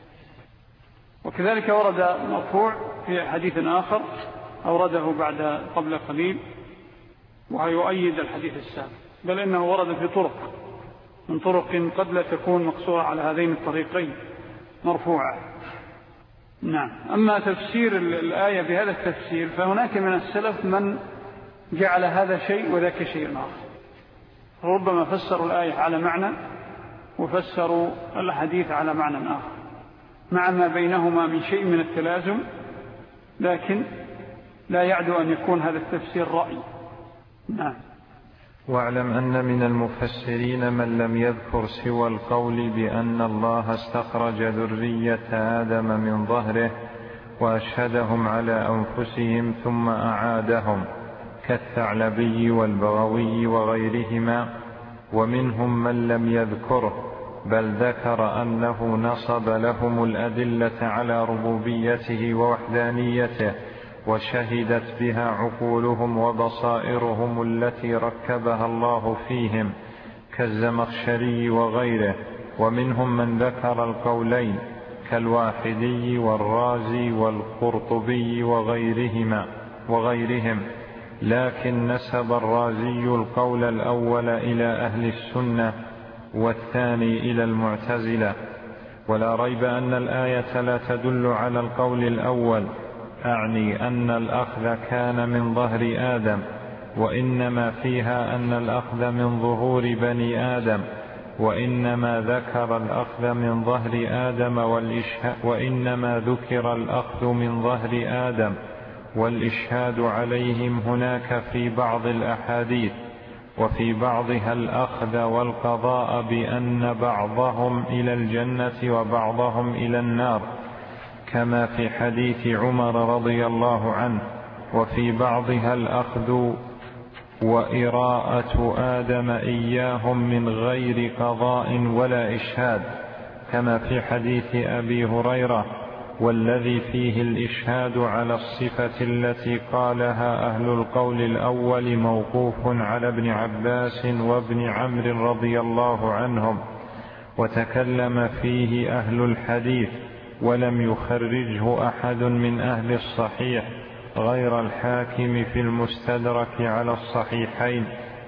وكذلك ورد مرفوع في حديث آخر أورده قبل قليل وهو يؤيد الحديث السابق، بل إنه ورد في من طرق قد لا تكون مقصورة على هذين الطريقين مرفوعة. نعم. أما تفسير الآية بهذا التفسير فهناك من السلف من جعل هذا شيء وذاك شيء آخر، ربما فسروا الآية على معنى وفسروا الحديث على معنى آخر مع ما بينهما من شيء من التلازم، لكن لا يعدو أن يكون هذا التفسير رأي. نعم. واعلم أن من المفسرين من لم يذكر سوى القول بأن الله استخرج ذرية آدم من ظهره وأشهدهم على أنفسهم ثم أعادهم كالثعلبي والبغوي وغيرهما، ومنهم من لم يذكره بل ذكر أنه نصب لهم الأدلة على ربوبيته ووحدانيته وشهدت بها عقولهم وبصائرهم التي ركبها الله فيهم كالزمخشري وغيره. ومنهم من ذكر القولين كالواحدي والرازي والقرطبي وغيرهم، لكن نسب الرازي القول الأول إلى أهل السنة والثاني إلى المعتزلة. ولا ريب أن الآية لا تدل على القول الأول، أعني أن الأخذ كان من ظهر آدم، وإنما فيها أن الأخذ من ظهور بني آدم، وإنما ذكر الأخذ من ظهر آدم وإنما ذكر الأخذ من ظهر آدم والإشهاد عليهم هناك في بعض الأحاديث، وفي بعضها الأخذ والقضاء بأن بعضهم إلى الجنة وبعضهم إلى النار، كما في حديث عمر رضي الله عنه، وفي بعضها الأخذ وإراءة آدم إياهم من غير قضاء ولا إشهاد، كما في حديث أبي هريرة، والذي فيه الإشهاد على الصفة التي قالها أهل القول الأول موقوف على ابن عباس وابن عمرو رضي الله عنهم، وتكلم فيه أهل الحديث ولم يخرجه أحد من أهل الصحيح غير الحاكم في المستدرك على الصحيحين،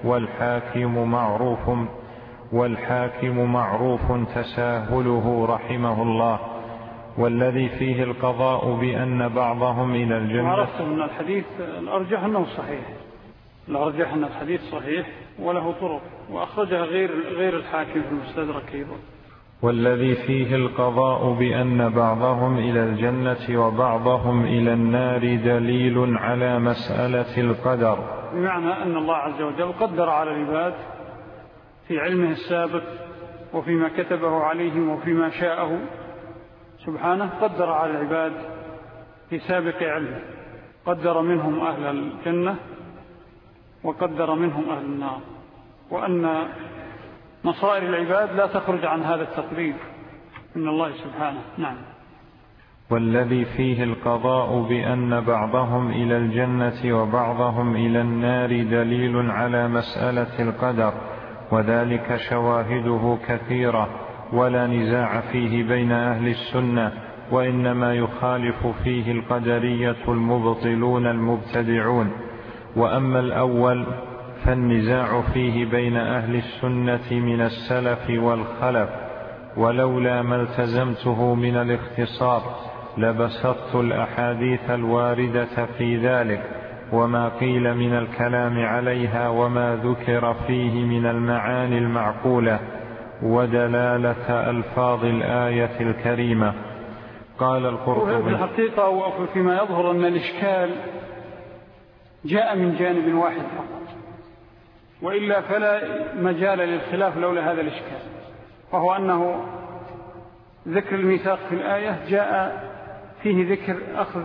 والحاكم معروف تساهله رحمه الله. والذي فيه القضاء بأن بعضهم إلى الجنة. عرفت من الحديث الأرجح أنه صحيح، الأرجح أن الحديث صحيح وله طرق، وأخرجها غير الحاكم في المستدرك أيضا. والذي فيه القضاء بأن بعضهم إلى الجنة وبعضهم إلى النار دليل على مسألة القدر، بمعنى أن الله عز وجل قدر على العباد في علمه السابق وفيما كتبه عليهم وفيما شاءه سبحانه، قدر على العباد في سابق علمه، قدر منهم أهل الجنة وقدر منهم أهل النار، وأن مصائر العباد لا تخرج عن هذا التقدير من الله سبحانه. نعم. والذي فيه القضاء بأن بعضهم إلى الجنة وبعضهم إلى النار دليل على مسألة القدر، وذلك شواهده كثيرة ولا نزاع فيه بين أهل السنة، وإنما يخالف فيه القدرية المبطلون المبتدعون. وأما الأول فالنزاع فيه بين أهل السنة من السلف والخلف، ولولا ما التزمته من الاختصار لبسطت الأحاديث الواردة في ذلك وما قيل من الكلام عليها وما ذكر فيه من المعاني المعقولة ودلالة ألفاظ الآية الكريمة. قال القرطبي: في الحقيقة وفيما يظهر أن الإشكال جاء من جانب واحد فقط، وإلا فلا مجال للخلاف لولا هذا الإشكال، وهو أنه ذكر الميثاق في الآية جاء فيه ذكر أخذ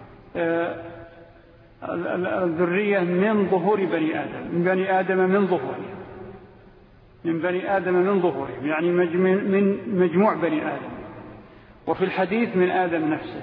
الذرية من ظهور بني آدم، من بني آدم من ظهورهم، من بني آدم من ظهورهم، يعني من مجموع بني آدم، وفي الحديث من آدم نفسه.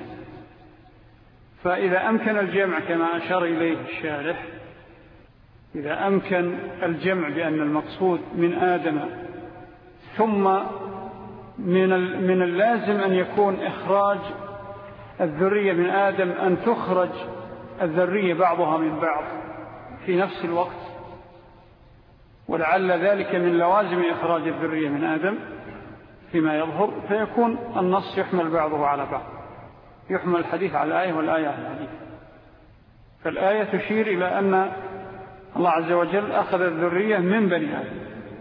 فإذا أمكن الجمع كما أشار إليه الشارح، إذا أمكن الجمع بأن المقصود من آدم، ثم من اللازم أن يكون إخراج الذرية من آدم، أن تخرج الذرية بعضها من بعض في نفس الوقت، ولعل ذلك من لوازم إخراج الذرية من آدم فيما يظهر، فيكون النص يحمل بعضه على بعض، يحمل الحديث على الآية والآية على الحديث. فالآية تشير إلى أن الله عز وجل أخذ الذرية من بني آدم،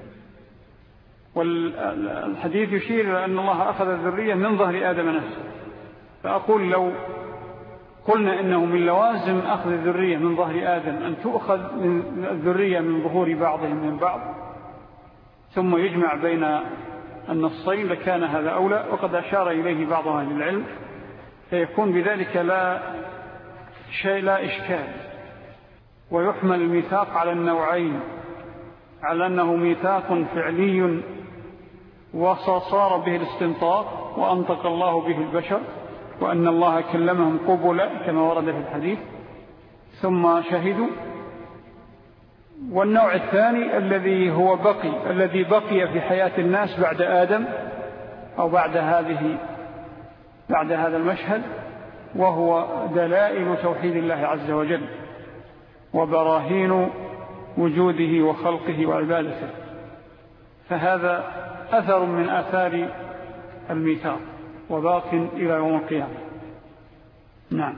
والحديث يشير إلى أن الله أخذ الذرية من ظهر آدم نفسه. فأقول لو قلنا إنه من لوازم أخذ الذرية من ظهر آدم أن تؤخذ من الذرية من ظهور بعضهم من بعض ثم يجمع بين النصين لكان هذا أولى، وقد أشار إليه بعض أهل العلم، فيكون بذلك لا إشكال. ويحمل الميثاق على النوعين، على أنه ميثاق فعلي وصار به الاستنطاق وأنطق الله به البشر، وأن الله كلمهم قبلا كما ورد في الحديث ثم شهدوا. والنوع الثاني الذي بقي في حياة الناس بعد آدم أو بعد هذا المشهد، وهو دلائل توحيد الله عز وجل وبراهين وجوده وخلقه وعبادته. فهذا أثر من آثار الميثاق وباق إلى يوم القيامة. نعم.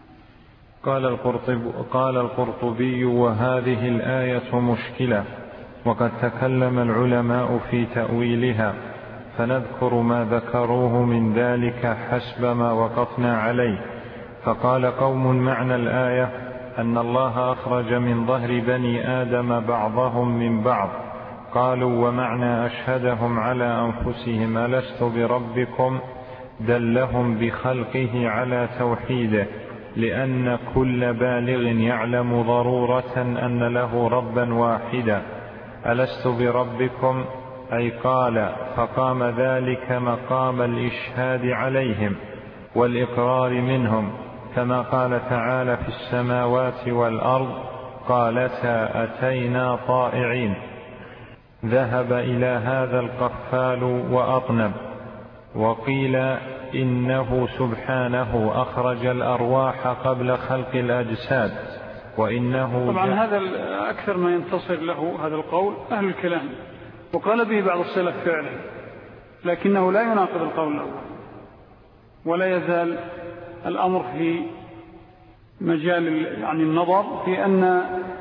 قال القرطبي: وهذه الآية مشكلة، وقد تكلم العلماء في تأويلها، فنذكر ما ذكروه من ذلك حسب ما وقفنا عليه. فقال قوم: معنى الآية أن الله أخرج من ظهر بني آدم بعضهم من بعض. قالوا: ومعنى أشهدهم على أنفسهم ألست بربكم دلهم بخلقه على توحيده، لأن كل بالغ يعلم ضرورة أن له ربا واحدا. ألست بربكم أي قال، فقام ذلك مقام الإشهاد عليهم والإقرار منهم، كما قال تعالى في السماوات والأرض: قالتا أتينا طائعين. ذهب إلى هذا القفال وأطنب. وقيل إنه سبحانه أخرج الأرواح قبل خلق الأجساد، وإنه طبعا هذا أكثر ما ينتصر له هذا القول أهل الكلام، وقال به بعض السلف فعلا، لكنه لا يناقض القول الأول، ولا يزال الأمر في مجال يعني النظر في أن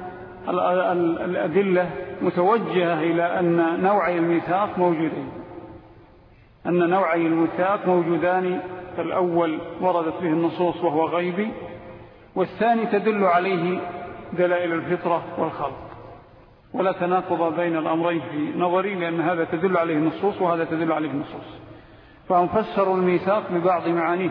الأدلة متوجهة إلى أن نوعي الميثاق موجودين، أن نوعي الميثاق موجودان. فالأول وردت به النصوص وهو غيبي، والثاني تدل عليه دلائل الفطرة والخلق، ولا تناقض بين الأمرين في نظري، لأن هذا تدل عليه النصوص وهذا تدل عليه النصوص. فهم فسروا الميثاق ببعض معانيه،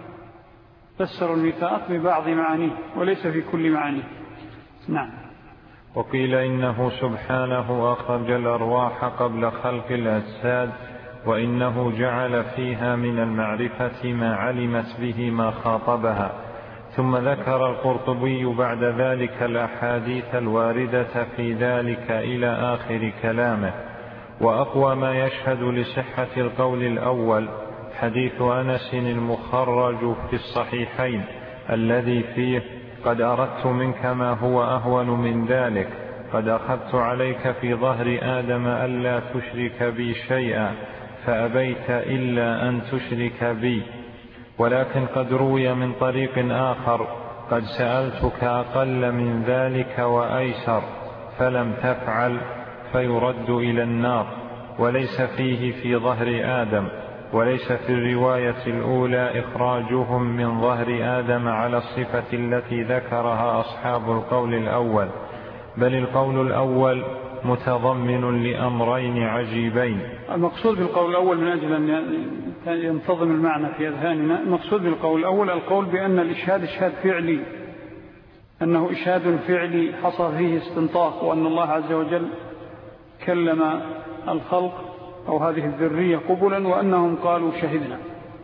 فسروا الميثاق ببعض معانيه وليس في كل معانيه. نعم. وقيل إنه سبحانه أخرج الأرواح قبل خلق الأجساد، وإنه جعل فيها من المعرفة ما علمت به ما خاطبها. ثم ذكر القرطبي بعد ذلك الأحاديث الواردة في ذلك إلى آخر كلامه. وأقوى ما يشهد لصحة القول الأول حديث أنس المخرج في الصحيحين الذي فيه: قد أردت منك ما هو أهون من ذلك، قد أخذت عليك في ظهر آدم ألا تشرك بي شيئا فأبيت إلا أن تشرك بي. ولكن قد روي من طريق آخر: قد سألتك أقل من ذلك وأيسر فلم تفعل فيرد إلى النار. وليس فيه في ظهر آدم، وليس في الرواية الأولى إخراجهم من ظهر آدم على الصفة التي ذكرها أصحاب القول الأول، بل القول الأول متضمن لأمرين عجيبين. المقصود بالقول الأول من أجل أن ينتظم المعنى في أذهاننا، المقصود بالقول الأول القول بأن الإشهاد إشهاد فعلي، أنه إشهاد فعلي حصل فيه استنطاق، وأن الله عز وجل كلم الخلق أو هذه الذرية قبلا وأنهم قالوا شهدنا.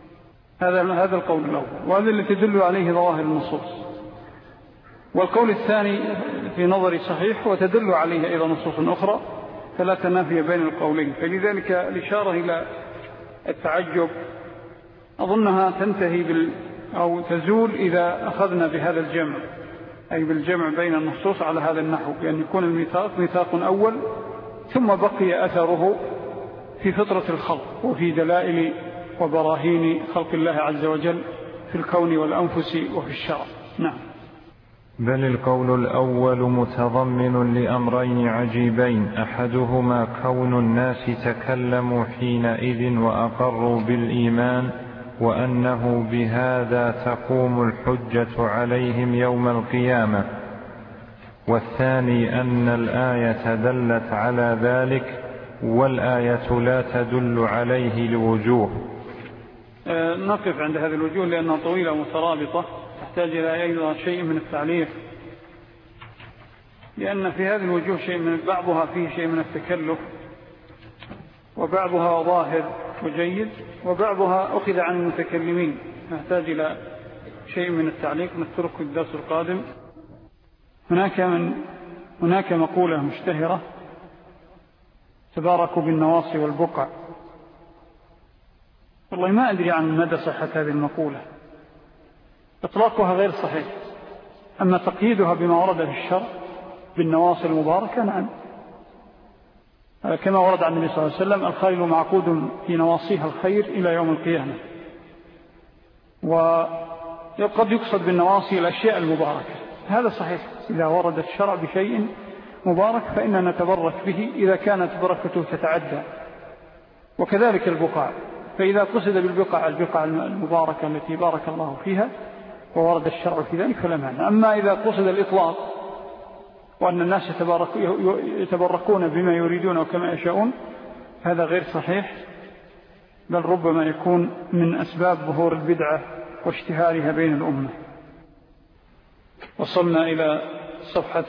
هذا القول الأول، وهذا اللي تدل عليه ظواهر النصوص. والقول الثاني في نظري صحيح وتدل عليه أيضا نصوص أخرى، فلا تنافي بين القولين. فلذلك الإشارة إلى التعجب أظنها تنتهي أو تزول إذا أخذنا بهذا الجمع، أي بالجمع بين النصوص على هذا النحو، بأن يكون الميثاق ميثاق أول ثم بقي أثره في فطرة الخلق وفي دلائل وبراهين خلق الله عز وجل في الكون والأنفس وفي الشرع. نعم. بل القول الأول متضمن لأمرين عجيبين: أحدهما كون الناس تكلموا حينئذ وأقروا بالإيمان، وأنه بهذا تقوم الحجة عليهم يوم القيامة. والثاني أن الآية دلت على ذلك، والآية لا تدل عليه لوجوه. نقف عند هذه الوجوه لأنها طويلة ومترابطة، تحتاج إلى أيضا شيء من التعليق، لأن في هذه الوجوه شيء من بعضها فيه شيء من التكلف، وبعضها ظاهر وجيد، وبعضها أخذ عن المتكلمين، نحتاج إلى شيء من التعليق نترك الدرس القادم. هناك مقولة مشتهرة: تباركوا بالنواصي والبقع. والله ما أدري عن مدى صحة هذه المقولة، إطلاقها غير صحيح، أما تقييدها بما ورد في الشرع بالنواصي المباركة نعم، كما ورد عن النبي صلى الله عليه وسلم: الخيل معقود في نواصيها الخير إلى يوم القيامة. وقد يقصد بالنواصي الأشياء المباركة، هذا صحيح، إذا ورد الشرع بشيء مبارك فإننا نتبرك به إذا كانت بركته تتعدى. وكذلك البقاع، فإذا قصد بالبقاع البقاع المباركة التي بارك الله فيها وورد الشرع في ذلك فلا معنى. أما إذا قصد الإطلاق وأن الناس يتبركون بما يريدون وكما يشاءون، هذا غير صحيح، بل ربما يكون من أسباب ظهور البدعة واشتهارها بين الأمة. وصلنا إلى صفحة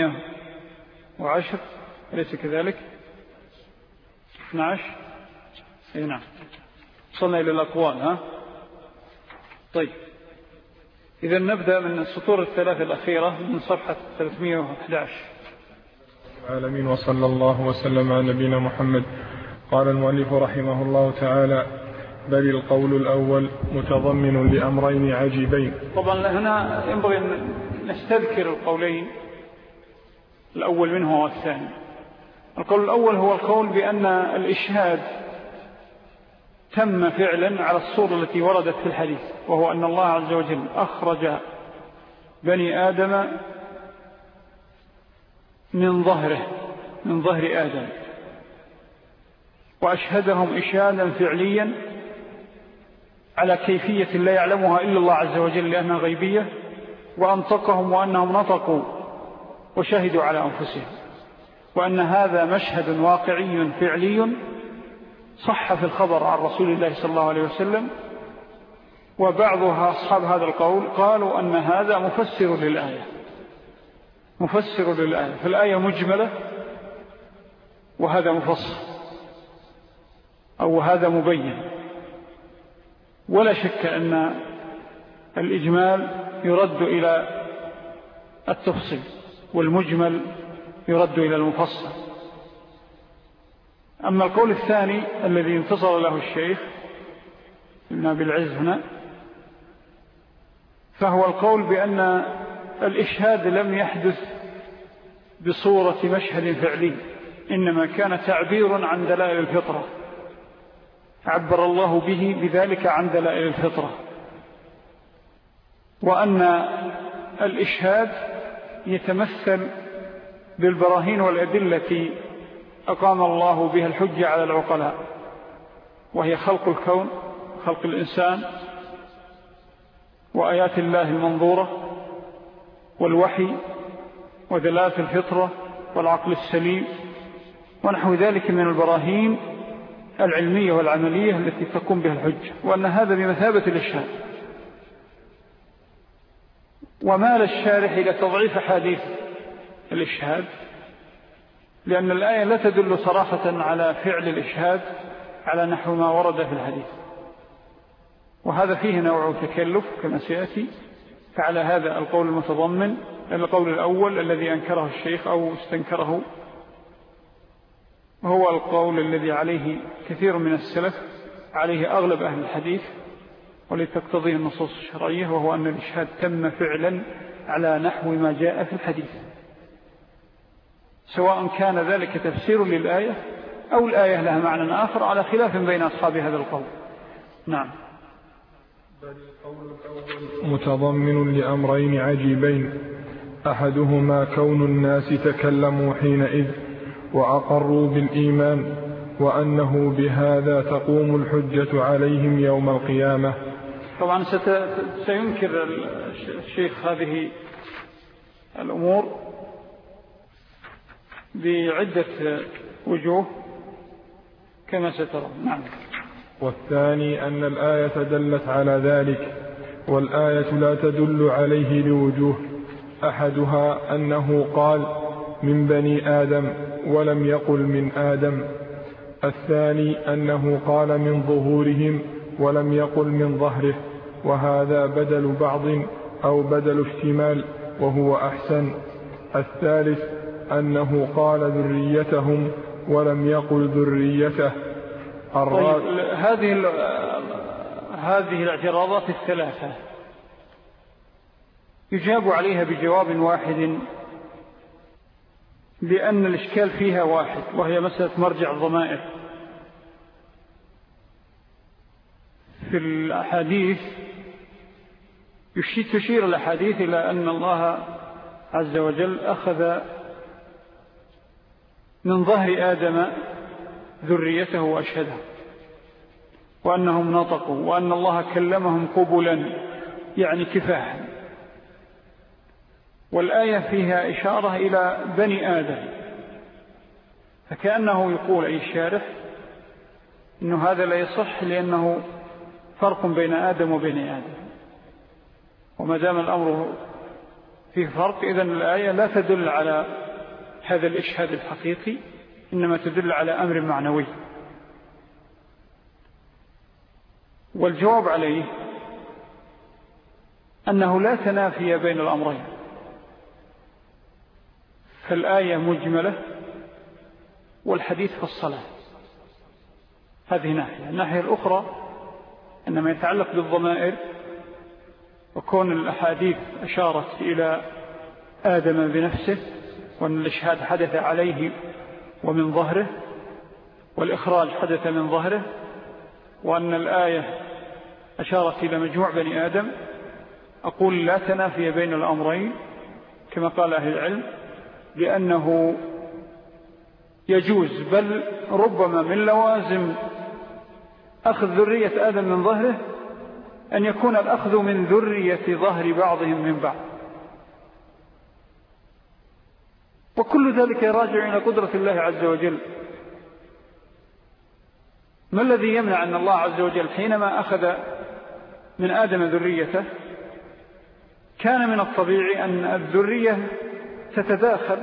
310، أليس كذلك؟ 12. نعم، وصلنا إلى الأقوال. ها؟ طيب، إذا نبدأ من السطور الثلاث الأخيرة من صفحة 311. العالمين، وصلى الله وسلم على نبينا محمد. قال المؤلف رحمه الله تعالى: بل القول الأول متضمن لأمرين عجيبين. طبعا هنا ينبغي أن نستذكر القولين، الأول منه والثاني. القول الأول هو القول بأن الإشهاد تم فعلا على الصورة التي وردت في الحديث، وهو أن الله عز وجل أخرج بني آدم من ظهر آدم، وأشهدهم إشهادا فعليا على كيفية لا يعلمها إلا الله عز وجل لأنها غيبية، وأنطقهم وأنهم نطقوا وشهدوا على أنفسهم، وأن هذا مشهد واقعي فعلي صح في الخبر عن رسول الله صلى الله عليه وسلم. وبعضها أصحاب هذا القول قالوا أن هذا مفسر للآية، فالآية مجملة وهذا مفصل، أو هذا مبين. ولا شك أن الإجمال يرد إلى التفصيل، والمجمل يرد إلى المفصل. أما القول الثاني الذي انتصر له الشيخ ابن أبي العز هنا، فهو القول بأن الإشهاد لم يحدث بصورة مشهد فعلي، إنما كان تعبير عن دلائل الفطرة، عبر الله به بذلك عن دلائل الفطرة، وأن الإشهاد يتمثل بالبراهين والأدلة أقام الله بها الحجة على العقلاء، وهي خلق الكون، خلق الإنسان، وآيات الله المنظورة، والوحي، ودلالة الفطرة، والعقل السليم، ونحو ذلك من البراهين العلمية والعملية التي تقوم بها الحجة، وأن هذا بمثابة الإشهاد. ومال الشارح إلى تضعيف حديث الإشهاد، لأن الآية لا تدل صراحة على فعل الإشهاد على نحو ما ورد في الحديث، وهذا فيه نوع تكلف كما سيأتي. فعلى هذا القول المتضمن القول الأول الذي أنكره الشيخ أو استنكره هو القول الذي عليه كثير من السلف، عليه أغلب أهل الحديث، ولتقتضيه النصوص الشرعية، وهو أن الإشهاد تم فعلا على نحو ما جاء في الحديث، سواء كان ذلك تفسير للآية أو الآية لها معنى آخر، على خلاف بين أصحاب هذا القول. نعم. بل القول الأول متضمن لأمرين عجيبين: أحدهما كون الناس تكلموا حينئذ وأقروا بالإيمان، وأنه بهذا تقوم الحجة عليهم يوم القيامة. طبعا سينكر الشيخ هذه الأمور بعدة وجوه كما سترى. نعم. والثاني أن الآية دلت على ذلك، والآية لا تدل عليه لوجوه: أحدها أنه قال من بني آدم ولم يقل من آدم، الثاني أنه قال من ظهورهم ولم يقل من ظهره، وهذا بدل بعض أو بدل اشتمال وهو أحسن. الثالث أنه قال ذريتهم ولم يقل ذريته. طيب، هذه الاعتراضات الثلاثة يجاب عليها بجواب واحد لأن الإشكال فيها واحد، وهي مسألة مرجع الضمائر. في الأحاديث تشير الأحاديث إلى أن الله عز وجل أخذ من ظهر آدم ذريته وأشهده، وأنهم نطقوا، وأن الله كلمهم قبلا يعني كفاحا. والآية فيها إشارة إلى بني آدم، فكأنه يقول أي الشارح إنه هذا لا يصح، لأنه فرق بين آدم وبين آدم، وما دام الأمر فيه فرق إذن الآية لا تدل على هذا الإشهاد الحقيقي، إنما تدل على أمر معنوي. والجواب عليه أنه لا تنافي بين الأمرين، فالآية مجملة والحديث في الصلاة، هذه ناحية. الناحية الأخرى إنما يتعلق بالضمائر، وكون الأحاديث أشارت إلى آدم بنفسه، وأن الإشهاد حدث عليه ومن ظهره، والإخراج حدث من ظهره، وأن الآية أشارت إلى مجموع بني آدم. أقول لا تنافي بين الأمرين كما قال أهل العلم، لأنه يجوز، بل ربما من لوازم أخذ ذرية آدم من ظهره أن يكون الأخذ من ذرية ظهر بعضهم من بعض، وكل ذلك يراجع إلى قدرة الله عز وجل. ما الذي يمنع أن الله عز وجل حينما أخذ من آدم ذريته كان من الطبيعي أن الذرية تتداخل،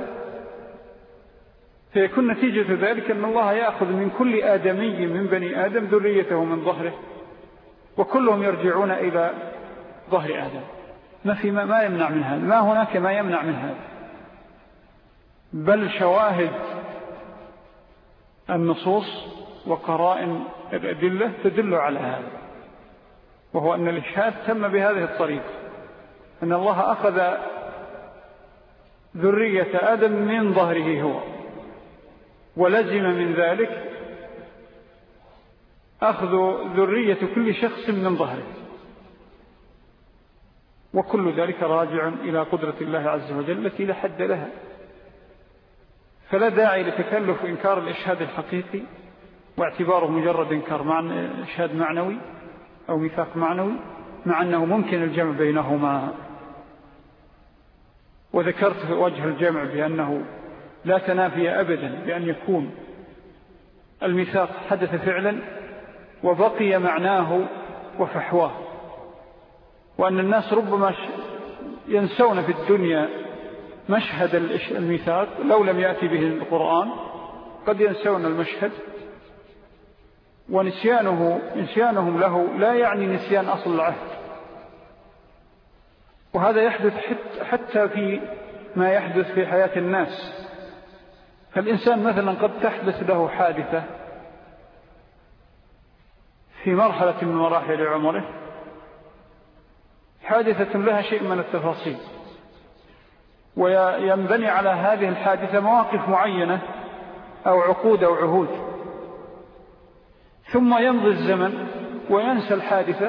فيكون نتيجة ذلك أن الله يأخذ من كل آدمي من بني آدم ذريته من ظهره، وكلهم يرجعون إلى ظهر آدم. ما يمنع من هذا، ما هناك ما يمنع من هذا، بل شواهد النصوص وقرائن الأدلة تدل على هذا، وهو أن الإشهاد تم بهذه الطريقة، أن الله أخذ ذرية آدم من ظهره هو، ولزم من ذلك أخذ ذرية كل شخص من ظهره، وكل ذلك راجع إلى قدرة الله عز وجل التي لا حد لها. فلا داعي لتكلف إنكار الإشهاد الحقيقي واعتباره مجرد إنكار إشهاد معنوي أو ميثاق معنوي، مع أنه ممكن الجمع بينهما. وذكرت وجه الجمع بأنه لا تنافي أبدا بأن يكون الميثاق حدث فعلا وبقي معناه وفحواه، وأن الناس ربما ينسون في الدنيا مشهد الميثاق لو لم يأتي به القرآن، قد ينسون المشهد، ونسيانهم له لا يعني نسيان أصل العهد. وهذا يحدث حتى في ما يحدث في حياة الناس. فالإنسان مثلا قد تحدث له حادثة في مرحلة من مراحل عمره، حادثة لها شيء من التفاصيل، وينبني على هذه الحادثة مواقف معينة أو عقود أو عهود، ثم يمضي الزمن وينسى الحادثة،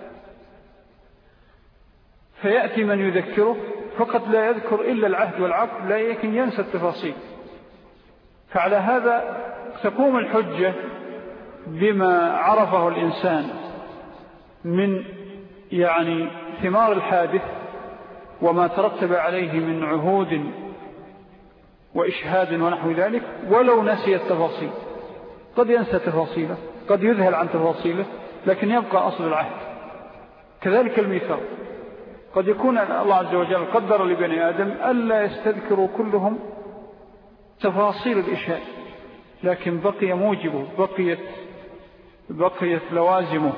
فيأتي من يذكره فقط لا يذكر إلا العهد والعقد، لكن ينسى التفاصيل. فعلى هذا تقوم الحجة بما عرفه الإنسان من ثمار الحادث وما ترتب عليه من عهود وإشهاد ونحو ذلك، ولو نسي التفاصيل. قد ينسى تفاصيله، قد يذهل عن تفاصيله، لكن يبقى أصل العهد. كذلك الميثاق، قد يكون الله عز وجل قدر لبني آدم ألا يستذكروا كلهم تفاصيل الإشهاد، لكن بقي موجبه، بقيت لوازمه.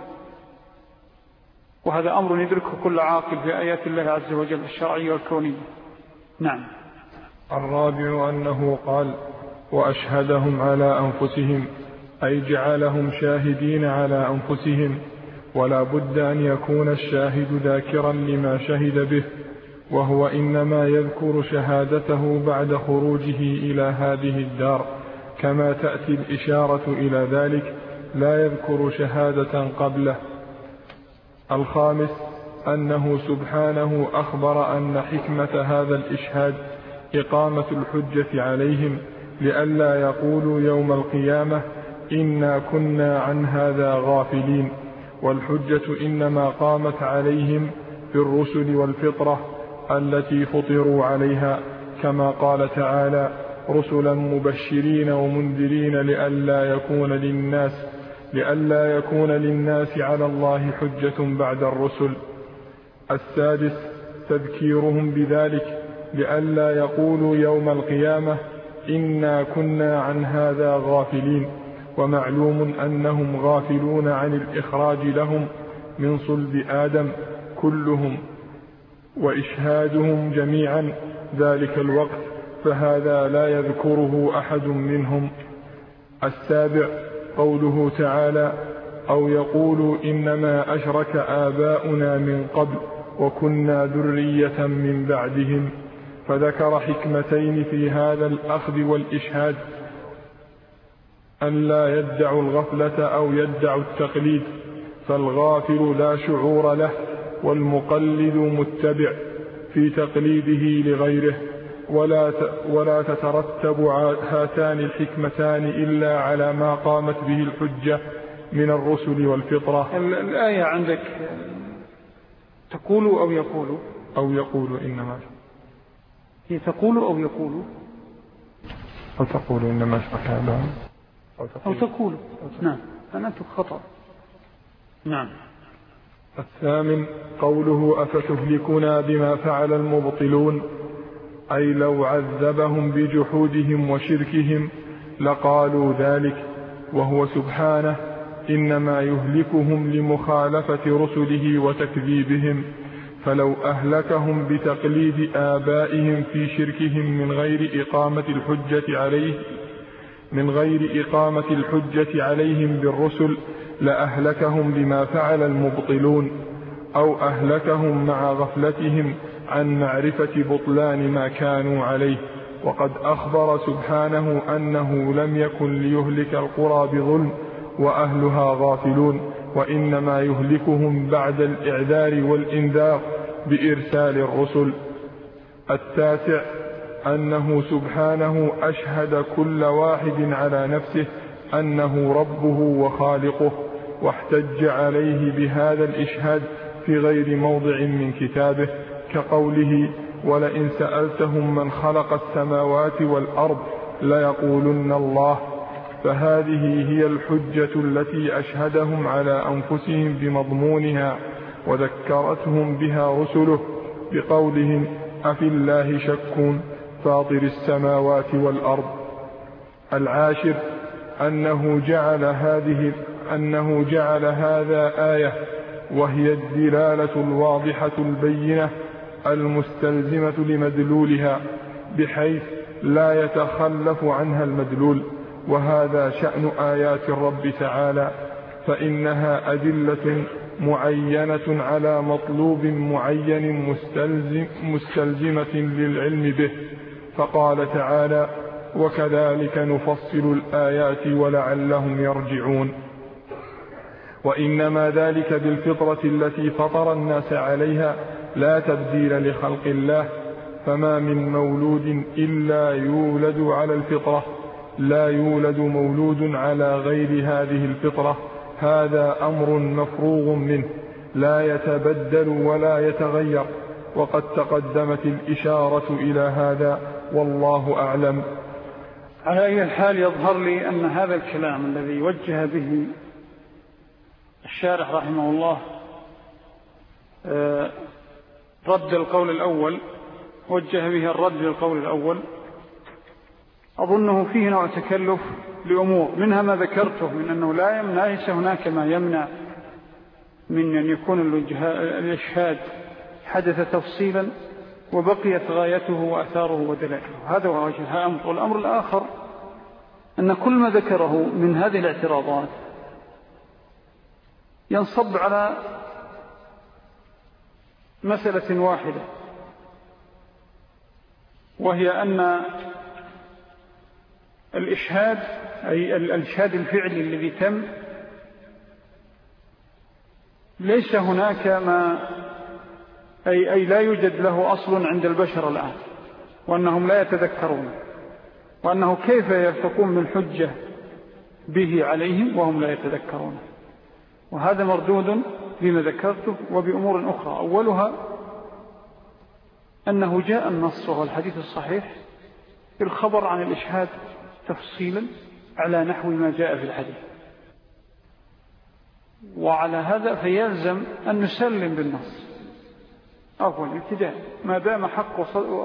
وهذا أمر يدركه كل عاقل في آيات الله عز وجل الشرعية والكونية. نعم. الرابع أنه قال: وأشهدهم على أنفسهم، أي جعلهم شاهدين على أنفسهم، ولا بد أن يكون الشاهد ذاكرا لما شهد به، وهو إنما يذكر شهادته بعد خروجه إلى هذه الدار، كما تأتي الإشارة إلى ذلك، لا يذكر شهادة قبله. الخامس أنه سبحانه أخبر أن حكمة هذا الإشهاد إقامة الحجة عليهم، لئلا يقولوا يوم القيامة إنا كنا عن هذا غافلين. والحجة إنما قامت عليهم بالرسل والفطرة التي فطروا عليها، كما قال تعالى: رسلا مبشرين ومنذرين لئلا يكون للناس على الله حجة بعد الرسل. السادس تذكيرهم بذلك لئلا يقولوا يوم القيامة إنا كنا عن هذا غافلين. ومعلوم أنهم غافلون عن الإخراج لهم من صلب آدم كلهم وإشهادهم جميعا ذلك الوقت، فهذا لا يذكره أحد منهم. السابع قوله تعالى: أو يقولوا إنما أشرك آباؤنا من قبل وكنا ذرية من بعدهم. فذكر حكمتين في هذا الأخذ والإشهاد: أن لا يدعوا الغفلة أو يدعوا التقليد، فالغافل لا شعور له، والمقلد متبع في تقليده لغيره، ولا تترتب هاتان الحكمتان إلا على ما قامت به الحجة من الرسل والفطرة. الآية عندك تقول أو يقول؟ أو يقول إنما، هي تقول أو يقول؟ أو تقول إنما أشرك آباؤنا، أو تقول. نعم، أنا خطأ. نعم. الثامن قوله: أفتهلكنا بما فعل المبطلون، أي لو عذبهم بجحودهم وشركهم لقالوا ذلك، وهو سبحانه إنما يهلكهم لمخالفة رسله وتكذيبهم. فلو أهلكهم بتقليد آبائهم في شركهم من غير إقامة الحجة عليهم بالرسل لأهلكهم بما فعل المبطلون، أو أهلكهم مع غفلتهم عن معرفة بطلان ما كانوا عليه. وقد أخبر سبحانه أنه لم يكن ليهلك القرى بظلم وأهلها غافلون، وإنما يهلكهم بعد الإعذار والإنذار بإرسال الرسل. التاسع أنه سبحانه أشهد كل واحد على نفسه أنه ربه وخالقه، واحتج عليه بهذا الإشهاد في غير موضع من كتابه، كقوله: ولئن سألتهم من خلق السماوات والأرض ليقولن الله. فهذه هي الحجة التي أشهدهم على أنفسهم بمضمونها، وذكرتهم بها رسله بقولهم: أفي الله شك فاطر السماوات والأرض. العاشر أنه جعل هذا آية، وهي الدلالة الواضحة البينة المستلزمة لمدلولها، بحيث لا يتخلف عنها المدلول، وهذا شأن آيات الرب تعالى، فإنها أدلة معينة على مطلوب معين مستلزمة للعلم به. فقال تعالى: وكذلك نفصل الآيات ولعلهم يرجعون. وإنما ذلك بالفطرة التي فطر الناس عليها، لا تبديل لخلق الله، فما من مولود إلا يولد على الفطرة، لا يولد مولود على غير هذه الفطرة، هذا أمر مفروغ منه لا يتبدل ولا يتغير، وقد تقدمت الإشارة إلى هذا، والله أعلم. على أي حال يظهر لي أن هذا الكلام الذي وجه به الشارح رحمه الله رد القول الأول، وجه به الرد للقول الأول، أظنه فيه نوع تكلف لأمور، منها ما ذكرته من أنه ليس هناك ما يمنع من أن يكون الإشهاد حدث تفصيلا وبقيت غايته وأثاره ودلائله، هذا هو وجه أمر. والأمر الآخر أن كل ما ذكره من هذه الاعتراضات ينصب على مسألة واحدة، وهي أن الإشهاد أي الإشهاد الفعلي الذي تم ليس هناك أي لا يوجد له أصل عند البشر الآن، وأنهم لا يتذكرون، وأنه كيف تقوم بالحجة به عليهم وهم لا يتذكرون. وهذا مردود بما ذكرته وبأمور أخرى. أولها أنه جاء النص وهو الحديث الصحيح في الخبر عن الإشهاد تفصيلا على نحو ما جاء في الحديث، وعلى هذا فيلزم أن نسلم بالنص أول ابتداء، ما دام حق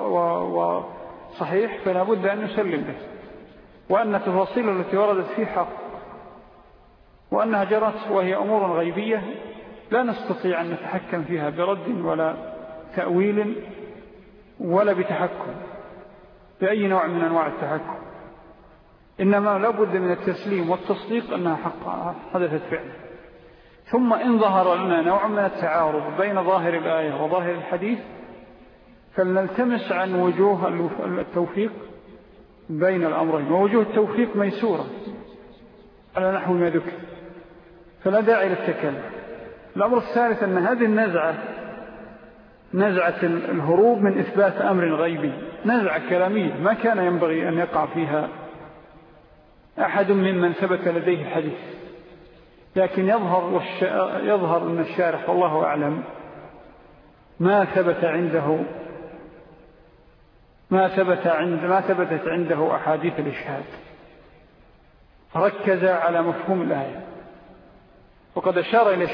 وصحيح فلا بد أن نسلم به، وأن التفاصيل التي وردت فيه حق، وأنها جرت وهي أمور غيبية لا نستطيع أن نتحكم فيها برد ولا تأويل ولا بتحكم بأي نوع من أنواع التحكم، إنما لا بد من التسليم والتصديق أنها حق حدثت فعلا. ثم إن ظهر لنا نوع من التعارض بين ظاهر الآية وظاهر الحديث فلنلتمس عن وجوه التوفيق بين الأمرين، ووجوه التوفيق ميسورة على نحو ما ذكر، فلا داعي للتكلم. الأمر الثالث أن هذه نزعة الهروب من إثبات أمر غيبي نزعة كلامية ما كان ينبغي أن يقع فيها أحد ممن ثبت لديه الحديث، لكن يظهر أن الشارح والله أعلم ما ثبتت عنده أحاديث الإشهاد، ركز على مفهوم الآية، وقد أشار إلى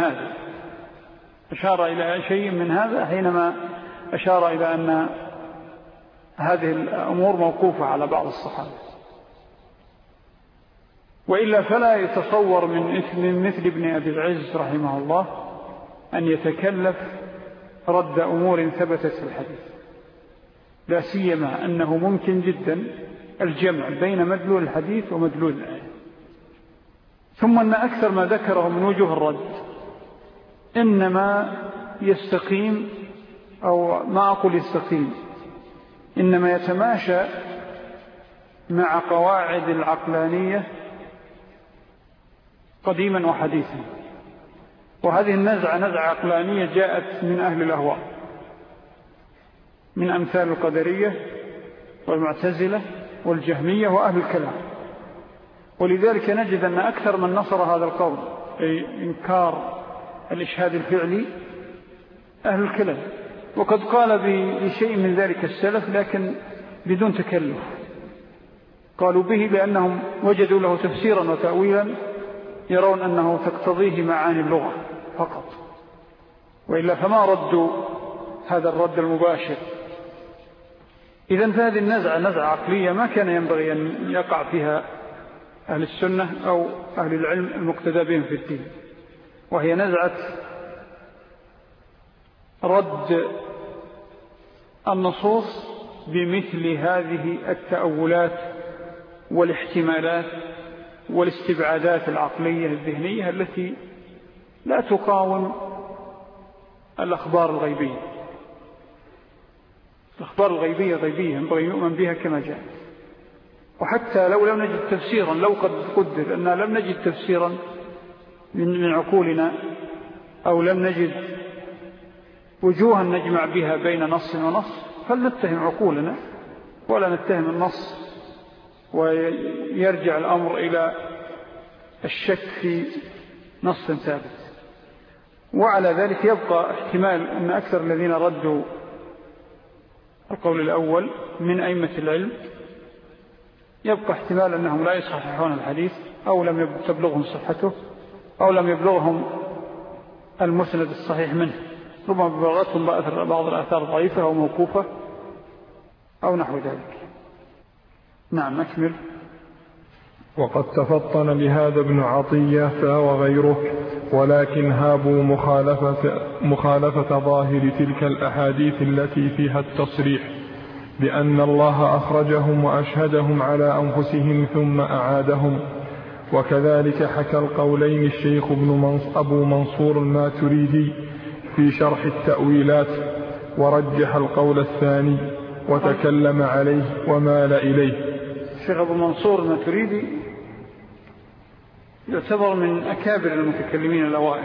شيء من هذا حينما أشار إلى أن هذه الأمور موقوفة على بعض الصحابة، وإلا فلا يتصور من مثل ابن أبي العز رحمه الله أن يتكلف رد أمور ثبتت في الحديث، لا سيما أنه ممكن جدا الجمع بين مدلول الحديث ومدلول الآية. ثم أن أكثر ما ذكره من وجوه الرد إنما يستقيم، أو ما أقول يستقيم، إنما يتماشى مع قواعد العقلانية قديما وحديثا، وهذه النزعة نزعة عقلانية جاءت من أهل الأهواء من أمثال القدرية والمعتزلة والجهمية وأهل الكلام، ولذلك نجد أن أكثر من نصر هذا القول أي إنكار الإشهاد الفعلي أهل الكلام، وقد قال بشيء من ذلك السلف لكن بدون تكلف، قالوا به لأنهم وجدوا له تفسيرا وتأويلا يرون أنه تقتضيه معاني اللغة فقط، وإلا فما ردوا هذا الرد المباشر. إذن فهذه النزعة نزعة عقلية ما كان ينبغي أن يقع فيها أهل السنة أو أهل العلم المقتدى بهم في الدين، وهي نزعة رد النصوص بمثل هذه التأولات والاحتمالات والاستبعادات العقلية الذهنية التي لا تقاوم الأخبار الغيبية. الأخبار الغيبية غيبية ينبغي يؤمن بها كما جاء، وحتى لو لم نجد تفسيرا، لو قد قدر أننا لم نجد تفسيرا من عقولنا أو لم نجد وجوها نجمع بها بين نص ونص فلنتهم عقولنا ولا نتهم النص ويرجع الأمر إلى الشك في نص ثابت. وعلى ذلك يبقى احتمال أن أكثر الذين ردوا القول الأول من أئمة العلم يبقى احتمال أنهم لا يصححون الحديث أو لم تبلغهم صحته أو لم يبلغهم المسند الصحيح منه، ربما بلغتهم بعض الآثار ضعيفة أو موقوفة أو نحو ذلك. نعم أكمل. وقد تفطن لهذا ابن عطية وغيره، ولكن هابوا مخالفة ظاهر تلك الأحاديث التي فيها التصريح بأن الله أخرجهم وأشهدهم على أنفسهم ثم أعادهم. وكذلك حكى القولين الشيخ أبو منصور الماتريدي في شرح التأويلات، ورجح القول الثاني وتكلم عليه ومال إليه. الشيخ أبو منصور الماتريدي يعتبر من أكابر المتكلمين الأوائل،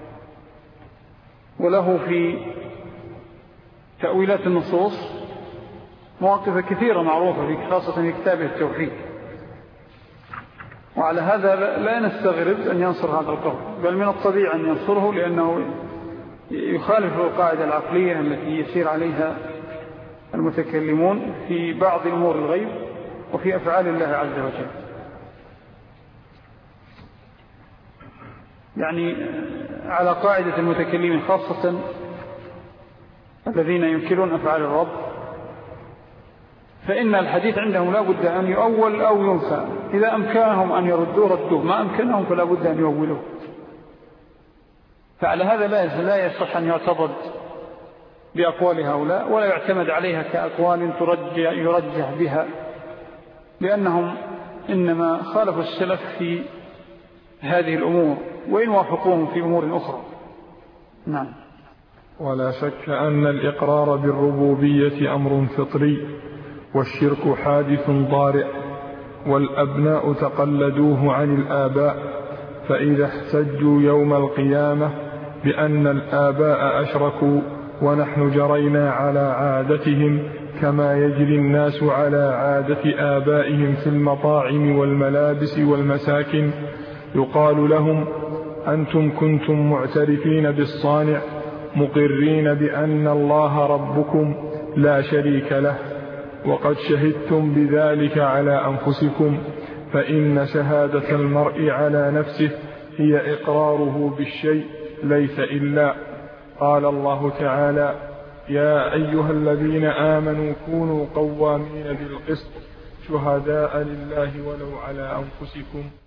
وله في تأويلات النصوص مواقف كثيرة معروفة، خاصة في كتابه التوحيد. وعلى هذا لا نستغرب أن ينصر هذا القول، بل من الطبيعي أن ينصره، لأنه يخالف القاعدة العقلية التي يسير عليها المتكلمون في بعض أمور الغيب وفي أفعال الله عز وجل. يعني على قاعدة المتكلمين خاصة الذين ينكرون أفعال الرب، فإن الحديث عندهم لا بد أن يؤول أو ينفى. إذا أمكنهم أن يردوه ردوه، ما أمكنهم فلا بد أن يؤولوه. فعلى هذا لا يصح أن يعتضد بأقوال هؤلاء ولا يعتمد عليها كأقوال يرجح بها، لأنهم إنما خالفوا السلف في هذه الأمور وإن وافقوهم في أمور أخرى. نعم. ولا شك أن الإقرار بالربوبية أمر فطري، والشرك حادث ضارع، والأبناء تقلدوه عن الآباء، فإذا احتجوا يوم القيامة بأن الآباء أشركوا ونحن جرينا على عادتهم كما يجري الناس على عادة آبائهم في المطاعم والملابس والمساكن، يقال لهم: أنتم كنتم معترفين بالصانع مقرين بأن الله ربكم لا شريك له، وقد شهدتم بذلك على أنفسكم، فإن شهادة المرء على نفسه هي إقراره بالشيء ليس إلا. قال الله تعالى: يا أيها الذين آمنوا كونوا قوامين بالقسط شهداء لله ولو على أنفسكم